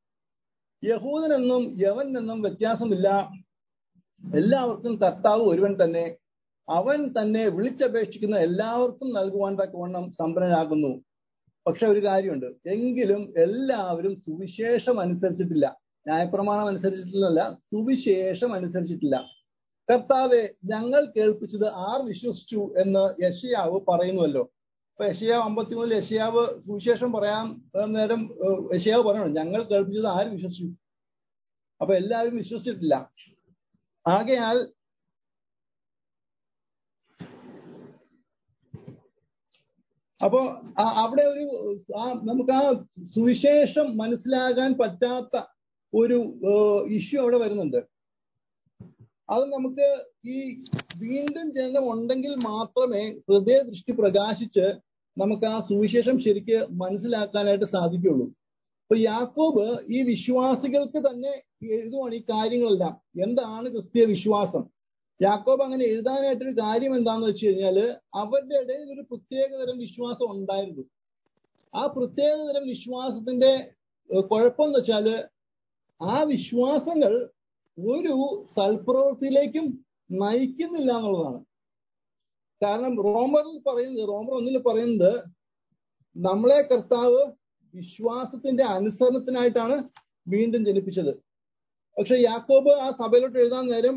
[SPEAKER 1] യഹൂദനെന്നും യവനെന്നും വ്യത്യാസമില്ല, എല്ലാവർക്കും കർത്താവ് ഒരുവൻ തന്നെ. അവൻ തന്നെ വിളിച്ചപേക്ഷിക്കുന്ന എല്ലാവർക്കും നൽകുവാൻ തക്കവണ്ണം സമ്പന്നനാകുന്നു. പക്ഷെ ഒരു കാര്യമുണ്ട്, എങ്കിലും എല്ലാവരും സുവിശേഷം അനുസരിച്ചിട്ടില്ല. ന്യായപ്രമാണം അനുസരിച്ചിട്ടില്ല, സുവിശേഷം അനുസരിച്ചിട്ടില്ല. കർത്താവെ, ഞങ്ങൾ കേൾപ്പിച്ചത് ആർ വിശ്വസിച്ചു എന്ന് യെശയ്യാവ് പറയുന്നുവല്ലോ. അപ്പൊ യെശയ്യാവ് 53 യെശയ്യാവ് സുവിശേഷം പറയാൻ നേരം യെശയ്യാവ് പറയണം, ഞങ്ങൾ കേൾപ്പിച്ചത് ആര് വിശ്വസിച്ചു? അപ്പൊ എല്ലാവരും വിശ്വസിച്ചിട്ടില്ല. ആകയാൽ അപ്പോ അവിടെ ഒരു നമുക്ക് ആ സുവിശേഷം മനസ്സിലാകാൻ പറ്റാത്ത ഒരു ഇഷ്യൂ അവിടെ വരുന്നുണ്ട്. അത് നമുക്ക് ഈ വീണ്ടും ജനനം ഉണ്ടെങ്കിൽ മാത്രമേ ഹൃദയ ദൃഷ്ടി പ്രകാശിച്ച് നമുക്ക് ആ സുവിശേഷം ശരിക്ക് മനസ്സിലാക്കാനായിട്ട് സാധിക്കുള്ളൂ. അപ്പൊ യാക്കോബ് ഈ വിശ്വാസികൾക്ക് തന്നെ എഴുതുവാണ് ഈ കാര്യങ്ങളെല്ലാം. എന്താണ് ക്രിസ്തീയ വിശ്വാസം? യാക്കോബ് അങ്ങനെ എഴുതാനായിട്ടൊരു കാര്യം എന്താന്ന് വെച്ച് കഴിഞ്ഞാല് അവരുടെ ഇടയിൽ ഒരു പ്രത്യേകതരം വിശ്വാസം ഉണ്ടായിരുന്നു. ആ പ്രത്യേകതരം വിശ്വാസത്തിന്റെ കുഴപ്പം എന്ന് വെച്ചാല് ആ വിശ്വാസങ്ങൾ ഒരു സൽപ്രവൃത്തിയിലേക്കും നയിക്കുന്നില്ല എന്നുള്ളതാണ്. കാരണം റോമർ 1 പറയുന്നത് നമ്മളെ കർത്താവ് വിശ്വാസത്തിന്റെ അനുസരണത്തിനായിട്ടാണ് വീണ്ടും ജനിപ്പിച്ചത്. പക്ഷെ യാക്കോബ് ആ സഭയിലോട്ട് എഴുതാൻ നേരം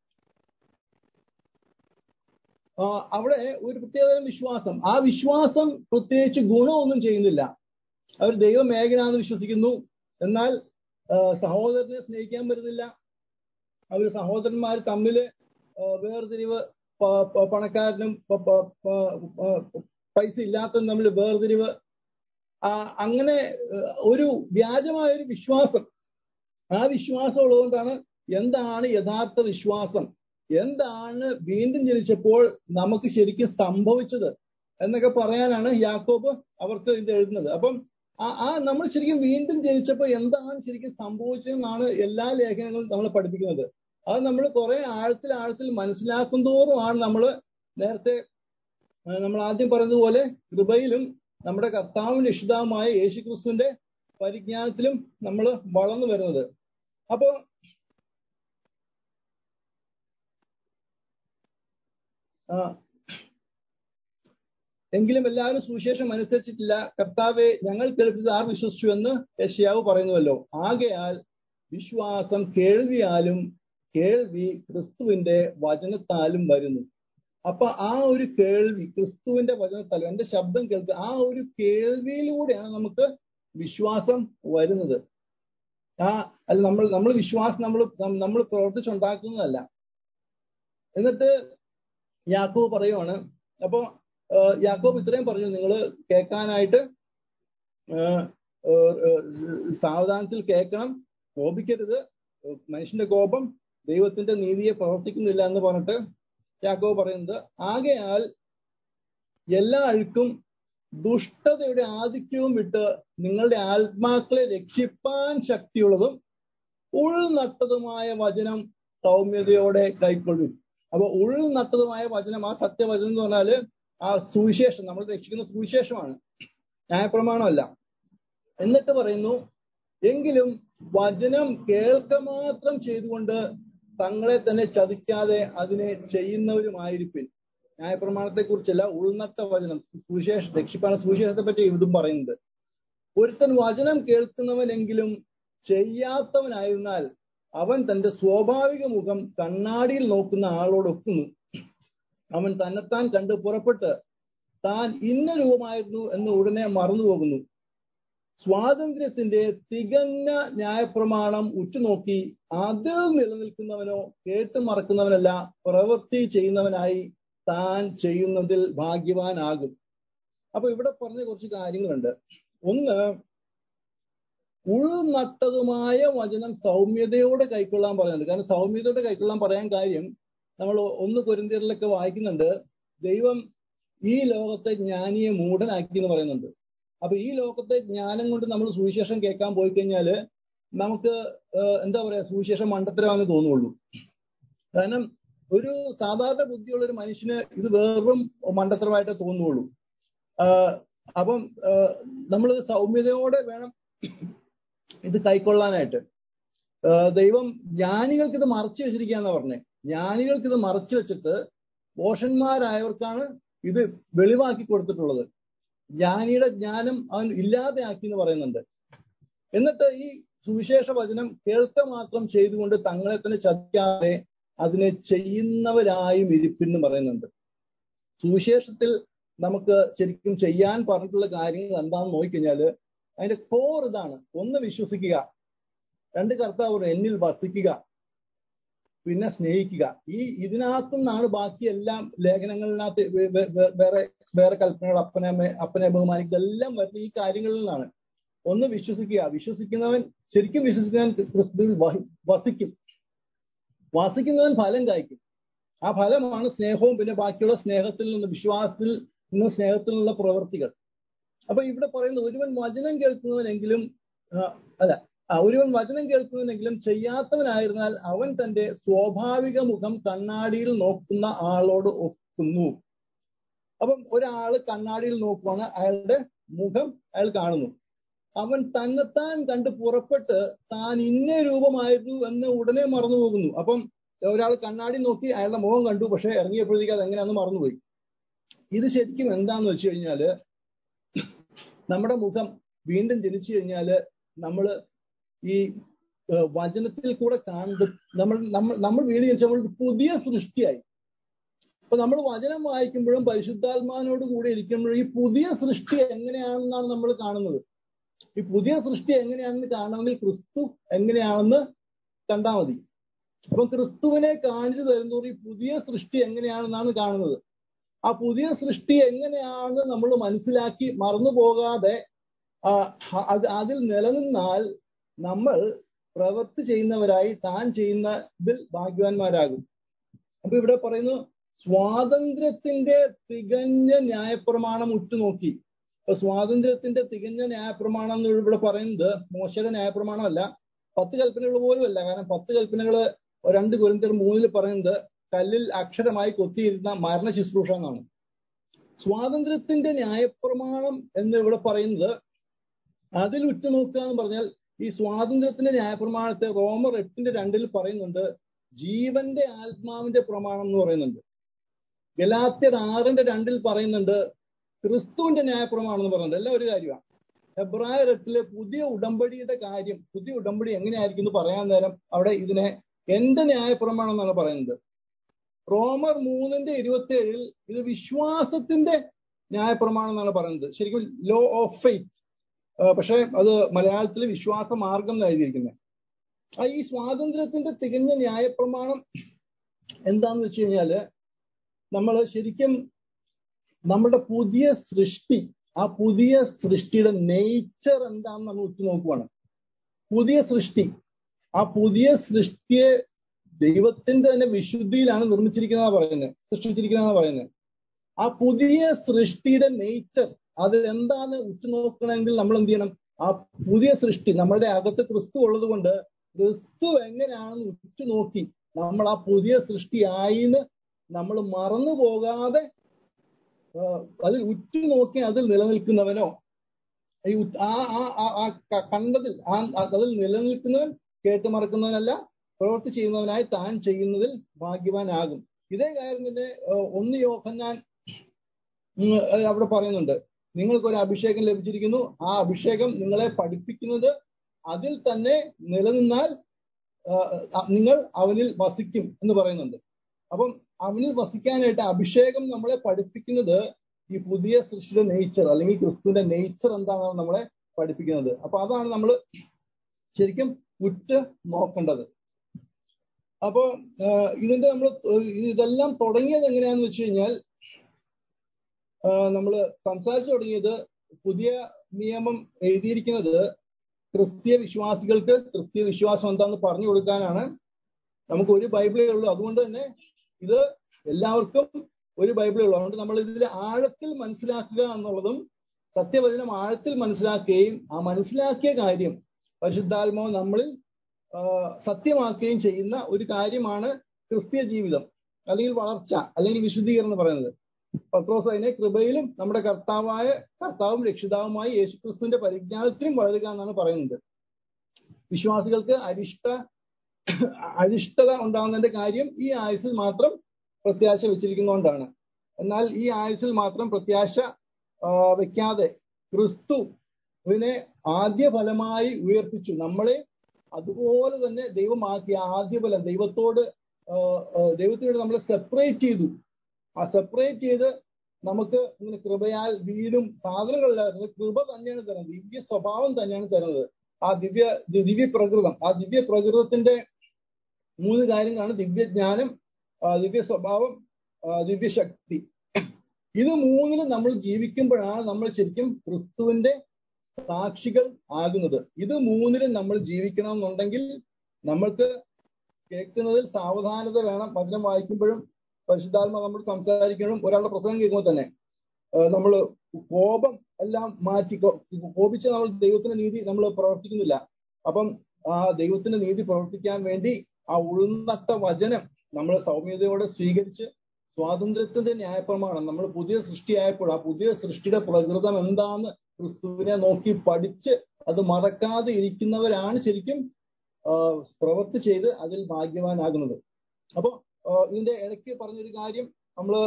[SPEAKER 1] അവിടെ ഒരു പ്രത്യേകതരം വിശ്വാസം, ആ വിശ്വാസം പ്രത്യേകിച്ച് ഗുണമൊന്നും ചെയ്യുന്നില്ല. അവർ ദൈവം ഏകനാണെന്ന് വിശ്വസിക്കുന്നു, എന്നാൽ സഹോദരനെ സ്നേഹിക്കാൻ പറ്റുന്നില്ല. അവർ സഹോദരന്മാർ തമ്മിൽ വേർതിരിവ്, പണക്കാരനും പൈസ ഇല്ലാത്തവനും തമ്മിൽ വേർതിരിവ്, അങ്ങനെ ഒരു വ്യാജമായൊരു വിശ്വാസം. ആ വിശ്വാസം ഉള്ളതുകൊണ്ടാണ് എന്താണ് യഥാർത്ഥ വിശ്വാസം, എന്താണ് വീണ്ടും ജനിച്ചപ്പോൾ നമുക്ക് ശരിക്കും സംഭവിച്ചത് എന്നൊക്കെ പറയാനാണ് യാക്കോബ് അവർക്ക് ഇത് എഴുതുന്നത്. അപ്പം നമ്മൾ ശരിക്കും വീണ്ടും ജനിച്ചപ്പോൾ എന്താണ് ശരിക്കും സംഭവിച്ചതെന്നാണ് എല്ലാ ലേഖനങ്ങളും നമ്മളെ പഠിപ്പിക്കുന്നത്. അത് നമ്മൾ കുറെ ആഴത്തിൽ മനസ്സിലാക്കും തോറുമാണ് നമ്മൾ ആദ്യം പറഞ്ഞതുപോലെ കൃപയിലും നമ്മുടെ കർത്താവും രക്ഷിതാവുമായ യേശു ക്രിസ്തുവിന്റെ പരിജ്ഞാനത്തിലും നമ്മൾ വളർന്നു വരുന്നത്. അപ്പോ എങ്കിലും എല്ലാവരും സുവിശേഷം അനുസരിച്ചിട്ടില്ല. കർത്താവെ, ഞങ്ങൾ കേൾപ്പിച്ചത് ആർ വിശ്വസിച്ചു എന്ന് യെശയ്യാവ് പറയുന്നുവല്ലോ. ആകയാൽ വിശ്വാസം കേൾവിയാലും കേൾവി ക്രിസ്തുവിന്റെ വചനത്താലും വരുന്നു. അപ്പൊ ആ ഒരു കേൾവി ക്രിസ്തുവിന്റെ വചനത്താലും, എന്റെ ശബ്ദം കേൾക്കുക, ആ ഒരു കേൾവിയിലൂടെയാണ് നമുക്ക് വിശ്വാസം വരുന്നത്. അല്ല നമ്മൾ വിശ്വാസം നമ്മൾ പ്രവർത്തിച്ചുണ്ടാക്കുന്നതല്ല. എന്നിട്ട് യാക്കോബ് പറയുവാണ്, അപ്പോ യാക്കോബ് ഇത്രയും പറഞ്ഞു, നിങ്ങൾ കേൾക്കാനായിട്ട് സാവധാനത്തിൽ കേൾക്കണം, കോപിക്കരുത്. മനുഷ്യന്റെ കോപം ദൈവത്തിന്റെ നീതിയെ പ്രവർത്തിക്കുന്നില്ല എന്ന് പറഞ്ഞിട്ട് യാക്കോബ് പറയുന്നത്, ആകയാൽ എല്ലാ അഴുക്കും ദുഷ്ടതയുടെ ആധിക്യവും വിട്ട് നിങ്ങളുടെ ആത്മാക്കളെ രക്ഷിപ്പാൻ ശക്തിയുള്ളതും ഉൾനട്ടതുമായ വചനം സൗമ്യതയോടെ കൈക്കൊള്ളും. അപ്പൊ ഉൾനട്ടതുമായ വചനം, ആ സത്യവചനം എന്ന് പറഞ്ഞാല് ആ സുവിശേഷം, നമ്മൾ രക്ഷിക്കുന്ന സുവിശേഷമാണ്, ന്യായപ്രമാണമല്ല. എന്നിട്ട് പറയുന്നു, എങ്കിലും വചനം കേൾക്ക മാത്രം ചെയ്തുകൊണ്ട് തങ്ങളെ തന്നെ ചതിക്കാതെ അതിനെ ചെയ്യുന്നവരുമായിരിപ്പിൻ. ന്യായപ്രമാണത്തെ കുറിച്ചല്ല, ഉൾനട്ട വചനം, സുവിശേഷം, രക്ഷിപ്പാണ് സുവിശേഷത്തെ പറ്റി ഇതും പറയുന്നത്. ഒരുത്തൻ വചനം കേൾക്കുന്നവനെങ്കിലും ചെയ്യാത്തവനായിരുന്നാൽ അവൻ തന്റെ സ്വാഭാവിക മുഖം കണ്ണാടിയിൽ നോക്കുന്ന ആളോടൊക്കുന്നു. അവൻ തന്നെത്താൻ കണ്ട് പുറപ്പെട്ട് താൻ ഇന്ന രൂപമായിരുന്നു എന്ന് ഉടനെ മറന്നുപോകുന്നു. സ്വാതന്ത്ര്യത്തിന്റെ തികഞ്ഞ ന്യായപ്രമാണം ഉറ്റുനോക്കി അതിൽ നിലനിൽക്കുന്നവനോ കേട്ടു മറക്കുന്നവനല്ല, പ്രവൃത്തി ചെയ്യുന്നവനായി താൻ ചെയ്യുന്നതിൽ ഭാഗ്യവാനാകും. അപ്പൊ ഇവിടെ പറഞ്ഞ കുറച്ച് കാര്യങ്ങളുണ്ട്. ഒന്ന്, ഉൾനട്ടതുമായ വചനം സൗമ്യതയോടെ കൈക്കൊള്ളാൻ പറയുന്നുണ്ട്. കാരണം സൗമ്യതയോടെ കൈക്കൊള്ളാൻ പറയാൻ കാര്യം, നമ്മൾ 1 കൊരിന്ത്യരിലൊക്കെ വായിക്കുന്നുണ്ട്, ദൈവം ഈ ലോകത്തെ ജ്ഞാനിയെ മൂഢനാക്കി എന്ന് പറയുന്നുണ്ട്. അപ്പൊ ഈ ലോകത്തെ ജ്ഞാനം കൊണ്ട് നമ്മൾ സുവിശേഷം കേൾക്കാൻ പോയി കഴിഞ്ഞാല് നമുക്ക് എന്താ പറയാ, സുവിശേഷം മണ്ടത്തരമാണെന്ന് തോന്നുള്ളൂ. കാരണം ഒരു സാധാരണ ബുദ്ധിയുള്ള ഒരു മനുഷ്യന് ഇത് വെറും മണ്ടത്തരമായിട്ടേ തോന്നുള്ളൂ. അപ്പം നമ്മൾ സൗമ്യതയോടെ വേണം ഇത് കൈക്കൊള്ളാനായിട്ട്. ദൈവം ജ്ഞാനികൾക്ക് ഇത് മറച്ചു വെച്ചിരിക്കുകയെന്നാ പറഞ്ഞേ. ജ്ഞാനികൾക്ക് ഇത് മറച്ചു വെച്ചിട്ട് ഭോഷന്മാരായവർക്കാണ് ഇത് വെളിവാക്കി കൊടുത്തിട്ടുള്ളത്. ജ്ഞാനിയുടെ ജ്ഞാനം അവൻ ഇല്ലാതെ ആക്കി എന്ന് പറയുന്നുണ്ട്. എന്നിട്ട് ഈ സുവിശേഷ വചനം കേൾക്ക മാത്രം ചെയ്തുകൊണ്ട് തങ്ങളെ തന്നെ ചതിക്കാതെ അതിനെ ചെയ്യുന്നവരായും ഇരിപ്പിന്ന് പറയുന്നുണ്ട്. സുവിശേഷത്തിൽ നമുക്ക് ശരിക്കും ചെയ്യാൻ പറഞ്ഞിട്ടുള്ള കാര്യങ്ങൾ എന്താണെന്ന് നോക്കിക്കഴിഞ്ഞാല് അതിന്റെ കോർ ഇതാണ്. 1, വിശ്വസിക്കുക. 2, കർത്താവ് എന്നിൽ വസിക്കുക. പിന്നെ സ്നേഹിക്കുക. ഇതിനകത്തു നിന്നാണ് ബാക്കി എല്ലാം ലേഖനങ്ങളിനകത്ത് വേറെ വേറെ കൽപ്പനകൾ, അപ്പനെ ബഹുമാനിക്കുക, എല്ലാം വരുന്ന ഈ കാര്യങ്ങളിൽ നിന്നാണ്. 1, വിശ്വസിക്കുക. വിശ്വസിക്കുന്നവൻ, ശരിക്കും വിശ്വസിക്കുന്നവൻ ക്രിസ്തുവിൽ വസിക്കും. വസിക്കുന്നവൻ ഫലം കായ്ക്കും. ആ ഫലമാണ് സ്നേഹവും പിന്നെ ബാക്കിയുള്ള സ്നേഹത്തിൽ നിന്ന്, വിശ്വാസത്തിൽ നിന്ന് സ്നേഹത്തിൽ നിന്നുള്ള പ്രവൃത്തികൾ. അപ്പൊ ഇവിടെ പറയുന്നത്, ഒരുവൻ വചനം കേൾക്കുന്നവനെങ്കിലും ഒരുവൻ വചനം കേൾക്കുന്നവനെങ്കിലും ചെയ്യാത്തവനായിരുന്നാൽ അവൻ തന്റെ സ്വാഭാവിക മുഖം കണ്ണാടിയിൽ നോക്കുന്ന ആളോട് ഒക്കുന്നു. അപ്പം ഒരാള് കണ്ണാടിയിൽ നോക്കുവാണ്, അയാളുടെ മുഖം അയാൾ കാണുന്നു. അവൻ തന്നെത്താൻ കണ്ട് പുറപ്പെട്ട് താൻ ഇന്ന രൂപമായിരുന്നു എന്ന് ഉടനെ മറന്നു പോകുന്നു. അപ്പം ഒരാൾ കണ്ണാടി നോക്കി അയാളുടെ മുഖം കണ്ടു, പക്ഷെ ഇറങ്ങിയപ്പോഴത്തേക്ക് അത് എങ്ങനെയാണെന്ന് മറന്നുപോയി. ഇത് ശരിക്കും എന്താന്ന് വെച്ച് കഴിഞ്ഞാല്, നമ്മുടെ മുഖം വീണ്ടും ജനിച്ചു കഴിഞ്ഞാല് നമ്മള് ഈ വചനത്തിൽ കൂടെ കാണുന്നത്, നമ്മൾ വീണ്ടും ജനിച്ച നമ്മൾ പുതിയ സൃഷ്ടിയായി. അപ്പൊ നമ്മൾ വചനം വായിക്കുമ്പോഴും പരിശുദ്ധാത്മാവിനോട് കൂടെ ഇരിക്കുമ്പോഴും ഈ പുതിയ സൃഷ്ടി എങ്ങനെയാണെന്നാണ് നമ്മൾ കാണുന്നത്. ഈ പുതിയ സൃഷ്ടി എങ്ങനെയാണെന്ന് കാണണമെങ്കിൽ ക്രിസ്തു എങ്ങനെയാണെന്ന് കണ്ടാൽ മതി. അപ്പൊ ക്രിസ്തുവിനെ കാണിച്ചു തരുന്നതോറും ഈ പുതിയ സൃഷ്ടി എങ്ങനെയാണെന്നാണ് കാണുന്നത്. ആ പുതിയ സൃഷ്ടി എങ്ങനെയാണെന്ന് നമ്മൾ മനസ്സിലാക്കി മറന്നു പോകാതെ അതിൽ നിലനിന്നാൽ നമ്മൾ പ്രവൃത്തി ചെയ്യുന്നവരായി താൻ ചെയ്യുന്നതിൽ ഭാഗ്യവാന്മാരാകും. അപ്പൊ ഇവിടെ പറയുന്നു, സ്വാതന്ത്ര്യത്തിന്റെ തികഞ്ഞ ന്യായപ്രമാണം ഉറ്റുനോക്കി. അപ്പൊ സ്വാതന്ത്ര്യത്തിന്റെ തികഞ്ഞ ന്യായപ്രമാണം എന്ന് ഇവിടെ പറയുന്നത് മോശയുടെ ന്യായപ്രമാണമല്ല, 10 കൽപ്പനകൾ പോലുമല്ല. കാരണം 10 കൽപ്പനകള് 2 കൊരിന്ത്യർ 3 പറയുന്നത് കല്ലിൽ അക്ഷരമായി കൊത്തിയിരുന്ന മരണ ശുശ്രൂഷ എന്നാണ്. സ്വാതന്ത്ര്യത്തിന്റെ ന്യായപ്രമാണം എന്ന് ഇവിടെ പറയുന്നത് അതിൽ ഉറ്റുനോക്കുക എന്ന് പറഞ്ഞാൽ, ഈ സ്വാതന്ത്ര്യത്തിന്റെ ന്യായപ്രമാണത്തെ റോമർ 8:2 പറയുന്നുണ്ട് ജീവന്റെ ആത്മാവിന്റെ പ്രമാണം എന്ന് പറയുന്നുണ്ട്. ഗലാത്യർ 6:2 പറയുന്നുണ്ട് ക്രിസ്തുവിന്റെ ന്യായപ്രമാണം എന്ന് പറയുന്നുണ്ട്. എല്ലാം ഒരു കാര്യമാണ്. ഹെബ്രായർ 8 പുതിയ ഉടമ്പടിയുടെ കാര്യം, പുതിയ ഉടമ്പടി എങ്ങനെയായിരിക്കും എന്ന് പറയാൻ നേരം അവിടെ ഇതിനെ എന്റെ ന്യായപ്രമാണം എന്നാണ് പറയുന്നത്. റോമർ 3:27 ഇത് വിശ്വാസത്തിന്റെ ന്യായപ്രമാണം എന്നാണ് പറയുന്നത്. ശരിക്കും ലോ ഓഫ് ഫെയ്ത്ത്, പക്ഷെ അത് മലയാളത്തിൽ വിശ്വാസ മാർഗം എന്ന് എഴുതിയിരിക്കുന്നത്. ഈ സ്വാതന്ത്ര്യത്തിന്റെ തികഞ്ഞ ന്യായപ്രമാണം എന്താന്ന് വെച്ച് കഴിഞ്ഞാല്, നമ്മൾ ശരിക്കും നമ്മുടെ പുതിയ സൃഷ്ടി, ആ പുതിയ സൃഷ്ടിയുടെ നേച്ചർ എന്താണെന്ന് നമ്മൾ ഉറ്റുനോക്കുവാണ്. പുതിയ സൃഷ്ടി, ആ പുതിയ സൃഷ്ടിയെ ദൈവത്തിന്റെ തന്നെ വിശുദ്ധിയിലാണ് നിർമ്മിച്ചിരിക്കുന്നതാണ് പറയുന്നത്, സൃഷ്ടിച്ചിരിക്കുന്നതാണ് പറയുന്നത്. ആ പുതിയ സൃഷ്ടിയുടെ നേച്ചർ അത് എന്താന്ന് ഉറ്റുനോക്കണമെങ്കിൽ നമ്മൾ എന്ത് ചെയ്യണം? ആ പുതിയ സൃഷ്ടി നമ്മളുടെ അകത്ത് ക്രിസ്തു ഉള്ളത് കൊണ്ട് ക്രിസ്തു എങ്ങനെയാണെന്ന് ഉറ്റുനോക്കി നമ്മൾ ആ പുതിയ സൃഷ്ടിയായിന്ന് നമ്മൾ മറന്നു പോകാതെ അതിൽ ഉറ്റുനോക്കി അതിൽ നിലനിൽക്കുന്നവനോ, ഈ കണ്ടതിൽ അതിൽ നിലനിൽക്കുന്നവൻ കേട്ടു മറക്കുന്നവനല്ല, പ്രവൃത്തി ചെയ്യുന്നവനായി താൻ ചെയ്യുന്നതിൽ ഭാഗ്യവാനാകും. ഇതേ കാര്യം തന്നെ 1 യോഹന്നാൻ അവിടെ പറയുന്നുണ്ട്, നിങ്ങൾക്കൊരു അഭിഷേകം ലഭിച്ചിരിക്കുന്നു, ആ അഭിഷേകം നിങ്ങളെ പഠിപ്പിക്കുന്നത് അതിൽ തന്നെ നിലനിന്നാൽ നിങ്ങൾ അവനിൽ വസിക്കും എന്ന് പറയുന്നുണ്ട്. അപ്പം അവനിൽ വസിക്കാനായിട്ട് അഭിഷേകം നമ്മളെ പഠിപ്പിക്കുന്നത് ഈ പുതിയ സൃഷ്ടിയുടെ നേച്ചർ അല്ലെങ്കിൽ ക്രിസ്തുവിന്റെ നേച്ചർ എന്താണെന്ന് നമ്മളെ പഠിപ്പിക്കുന്നത്. അപ്പൊ അതാണ് നമ്മൾ ശരിക്കും ഉറ്റ് നോക്കേണ്ടത്. അപ്പോ ഇതിന്റെ ഇതെല്ലാം തുടങ്ങിയത് എങ്ങനെയാന്ന് വെച്ച് കഴിഞ്ഞാൽ, നമ്മൾ സംസാരിച്ചു തുടങ്ങിയത് പുതിയ നിയമം എഴുതിയിരിക്കുന്നത് ക്രിസ്തീയ വിശ്വാസികൾക്ക് ക്രിസ്തീയ വിശ്വാസം എന്താണെന്ന് പറഞ്ഞു കൊടുക്കാനാണ്. നമുക്ക് ഒരു ബൈബിളേ ഉള്ളൂ, അതുകൊണ്ട് തന്നെ ഇത് എല്ലാവർക്കും ഒരു ബൈബിളേ ഉള്ളൂ. അതുകൊണ്ട് നമ്മൾ ഇതിൽ ആഴത്തിൽ മനസ്സിലാക്കുക എന്നുള്ളതും സത്യവചനം ആഴത്തിൽ മനസ്സിലാക്കുകയും ആ മനസ്സിലാക്കിയ കാര്യം പരിശുദ്ധാത്മാവ് നമ്മളിൽ സത്യമാക്കുകയും ചെയ്യുന്ന ഒരു കാര്യമാണ് ക്രിസ്തീയ ജീവിതം അല്ലെങ്കിൽ വളർച്ച അല്ലെങ്കിൽ വിശുദ്ധീകരണം എന്ന് പറയുന്നത്. പത്രോസ് അതിനെ കൃപയിലും നമ്മുടെ കർത്താവും രക്ഷിതാവുമായി യേശുക്രിസ്തുവിന്റെ പരിജ്ഞാനത്തിലും വളരുക എന്നാണ് പറയുന്നത്. വിശ്വാസികൾക്ക് അരിഷ്ടത ഉണ്ടാകുന്നതിന്റെ കാര്യം ഈ ആയുസ്സിൽ മാത്രം പ്രത്യാശ വെച്ചിരിക്കുന്നതുകൊണ്ടാണ്. എന്നാൽ ഈ ആയുസ്സിൽ മാത്രം പ്രത്യാശ വെക്കാതെ ക്രിസ്തുവിനെ ആദ്യ ഫലമായി ഉയർപ്പിച്ചു നമ്മളെ അതുപോലെ തന്നെ ദൈവമാക്കിയ ആദ്യ ഫലം ദൈവത്തിനോട് നമ്മളെ സെപ്പറേറ്റ് ചെയ്തു. ആ സെപ്പറേറ്റ് ചെയ്ത് നമുക്ക് ഇങ്ങനെ കൃപയാൽ വീടും സാധനങ്ങളില്ലാതെ കൃപ തന്നെയാണ് തരുന്നത്, ദിവ്യ സ്വഭാവം തന്നെയാണ് തരുന്നത്. ആ ദിവ്യ പ്രകൃതം, ആ ദിവ്യ പ്രകൃതത്തിന്റെ 3 കാര്യങ്ങളാണ് ദിവ്യജ്ഞാനം, ദിവ്യ സ്വഭാവം, ദിവ്യശക്തി. ഇത് 3ലും നമ്മൾ ജീവിക്കുമ്പോഴാണ് നമ്മൾ ശരിക്കും ക്രിസ്തുവിന്റെ സാക്ഷികൾ ആകുന്നത്. ഇത് 3ലും നമ്മൾ ജീവിക്കണം എന്നുണ്ടെങ്കിൽ നമ്മൾക്ക് കേൾക്കുന്നതിൽ സാവധാനത വേണം. വചനം വായിക്കുമ്പോഴും പരിശുദ്ധാത്മാവ് നമ്മൾ സംസാരിക്കണം. ഒരാളുടെ പ്രസംഗം കേൾക്കുമ്പോൾ തന്നെ നമ്മൾ കോപം എല്ലാം മാറ്റി, കോപിച്ച് നമ്മൾ ദൈവത്തിന്റെ നീതി നമ്മൾ പ്രവർത്തിക്കുന്നില്ല. അപ്പം ആ ദൈവത്തിന്റെ നീതി പ്രവർത്തിക്കാൻ വേണ്ടി ആ ഉൾനട്ട വചനം നമ്മൾ സൗമ്യതയോടെ സ്വീകരിച്ച് സ്വാതന്ത്ര്യത്തിന്റെ ന്യായപ്രമാണം നമ്മൾ പുതിയ സൃഷ്ടിയായപ്പോൾ ആ പുതിയ സൃഷ്ടിയുടെ പ്രകൃതം എന്താന്ന് ക്രിസ്തുവിനെ നോക്കി പഠിച്ച് അത് മറക്കാതെ ഇരിക്കുന്നവരാണ് ശരിക്കും പ്രവൃത്തി ചെയ്ത് അതിൽ ഭാഗ്യവാനാകുന്നത്. അപ്പൊ ഇതിന്റെ ഇടയ്ക്ക് പറഞ്ഞൊരു കാര്യം, നമ്മള്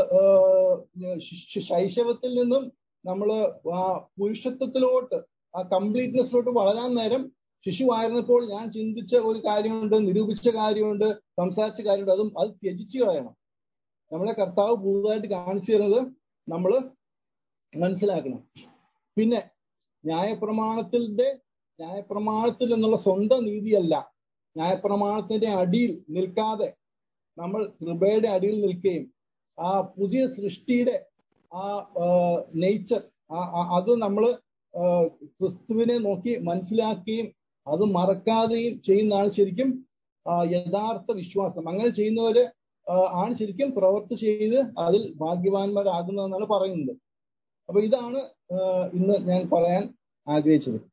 [SPEAKER 1] ശൈശവത്തിൽ നിന്നും നമ്മള് ആ പുരുഷത്വത്തിലോട്ട് ആ കംപ്ലീറ്റ്നെസ്സിലോട്ട് വളരാൻ നേരം ശിശുവായിരുന്നപ്പോൾ ഞാൻ ചിന്തിച്ച ഒരു കാര്യമുണ്ട്, നിരൂപിച്ച കാര്യമുണ്ട്, സംസാരിച്ച കാര്യമുണ്ട്, അത് ത്യജിച്ചു കളയണം. നമ്മളെ കർത്താവ് പുതുതായിട്ട് കാണിച്ചു തരുന്നത് നമ്മൾ മനസ്സിലാക്കണം. പിന്നെ ന്യായപ്രമാണത്തിൽ നിന്നുള്ള സ്വന്തം നീതിയല്ല, ന്യായപ്രമാണത്തിന്റെ അടിയിൽ നിൽക്കാതെ നമ്മൾ കൃപയുടെ അടിയിൽ നിൽക്കുകയും ആ പുതിയ സൃഷ്ടിയുടെ ആ നേച്ചർ അത് നമ്മൾ ക്രിസ്തുവിനെ നോക്കി മനസ്സിലാക്കുകയും അത് മറക്കാതെയും ചെയ്യുന്നതാണ് ശരിക്കും യഥാർത്ഥ വിശ്വാസം. അങ്ങനെ ചെയ്യുന്നവര് ആണ് ശരിക്കും പ്രവൃത്തി ചെയ്ത് അതിൽ ഭാഗ്യവാന്മാരാകുന്നതെന്നാണ് പറയുന്നത്. അപ്പൊ ഇതാണ് ഇന്ന് ഞാൻ പറയാൻ ആഗ്രഹിച്ചത്.